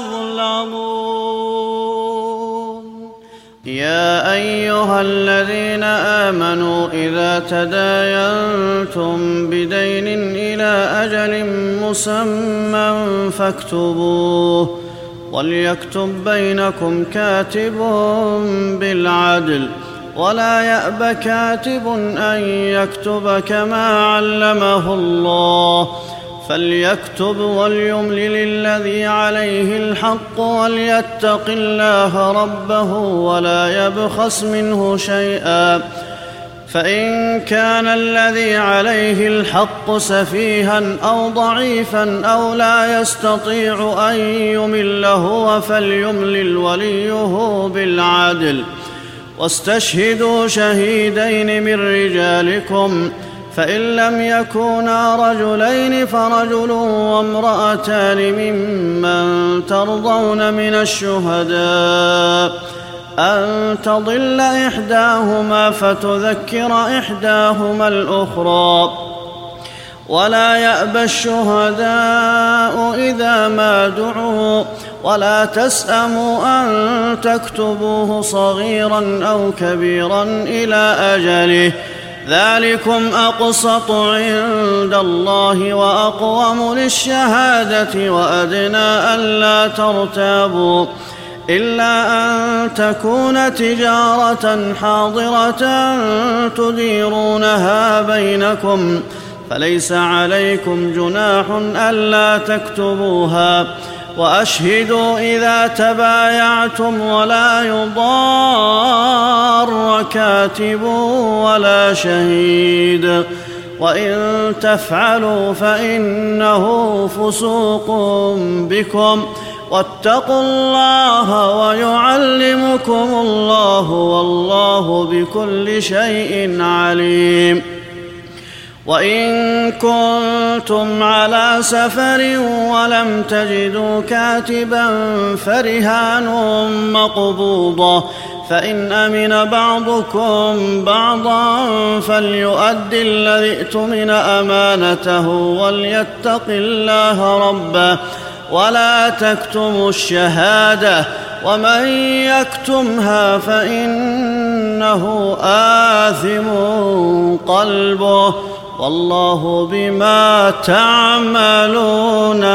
يظلمون يا أيها الذين آمنوا إذا تداينتم بدين إلى أجل مسمى فاكتبوه وليكتب بينكم كاتب بالعدل ولا يأب كاتب أن يكتب كما علمه الله فليكتب وليملل الذي عليه الحق وليتق الله ربه ولا يبخس منه شيئا فإن كان الذي عليه الحق سفيها أو ضعيفا أو لا يستطيع أن يمل هو فليملل وليه بالعدل واستشهدوا شهيدين من رجالكم فإن لم يكونا رجلين فرجل وامرأتان ممن ترضون من الشهداء أن تضل إحداهما فتذكر إحداهما الأخرى ولا يأبى الشهداء إذا ما دعوا ولا تسأموا أن تكتبوه صغيرا أو كبيرا إلى أجله ذلكم أقسط عند الله وأقوم للشهادة وأدنى ألا ترتابوا إلا أن تكون تجارة حاضرة تديرونها بينكم فليس عليكم جناح ألا تكتبوها وأشهدوا إذا تبايعتم ولا يضار كاتب ولا شهيد وإن تفعلوا فإنه فسوق بكم واتقوا الله ويعلمكم الله والله بكل شيء عليم وإن كنتم على سفر ولم تجدوا كاتبا فرهان مقبوضة فإن أمن بعضكم بعضا فليؤد الذي اؤتمن أمانته وليتق الله ربه ولا تكتموا الشهادة ومن يكتمها فإنه آثم قلبه والله بما تعملون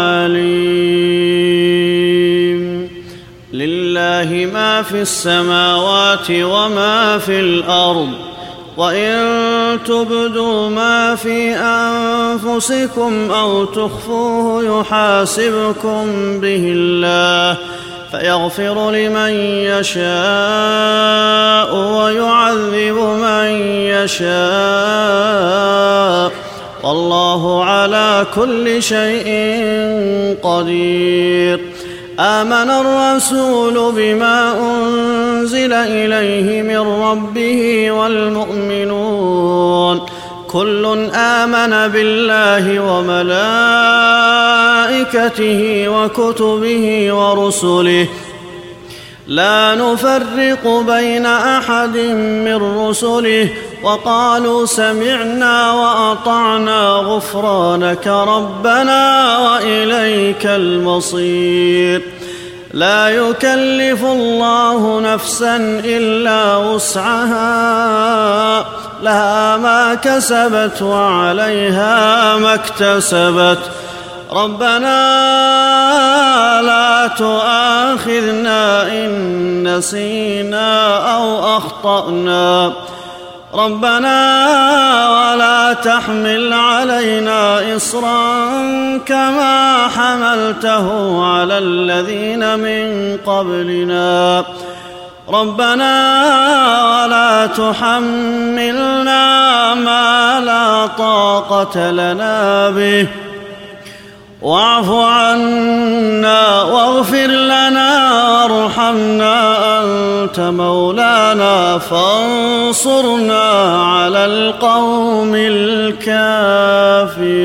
عليم. لله ما في السماوات وما في الأرض وإن تبدوا ما في أنفسكم أو تخفوه يحاسبكم به الله فيغفر لمن يشاء ويعذب من يشاء والله على كل شيء قدير. آمن الرسول بما أنزل إليه من ربه والمؤمنون كل آمن بالله وملائكته وكتبه ورسله لا نفرق بين أحد من رسله وقالوا سمعنا وأطعنا غفرانك ربنا وإليك المصير. لا يكلف الله نفسا إلا وسعها لها ما كسبت وعليها ما اكتسبت ربنا لا تؤاخذنا إن نسينا أو أخطأنا ربنا ولا تحمل علينا إصرا كما حملته على الذين من قبلنا ربنا ولا تحملنا ما لا طاقة لنا به واعف عنا واغفر لنا وارحمنا أنت مولانا فانصرنا على القوم الكافرين.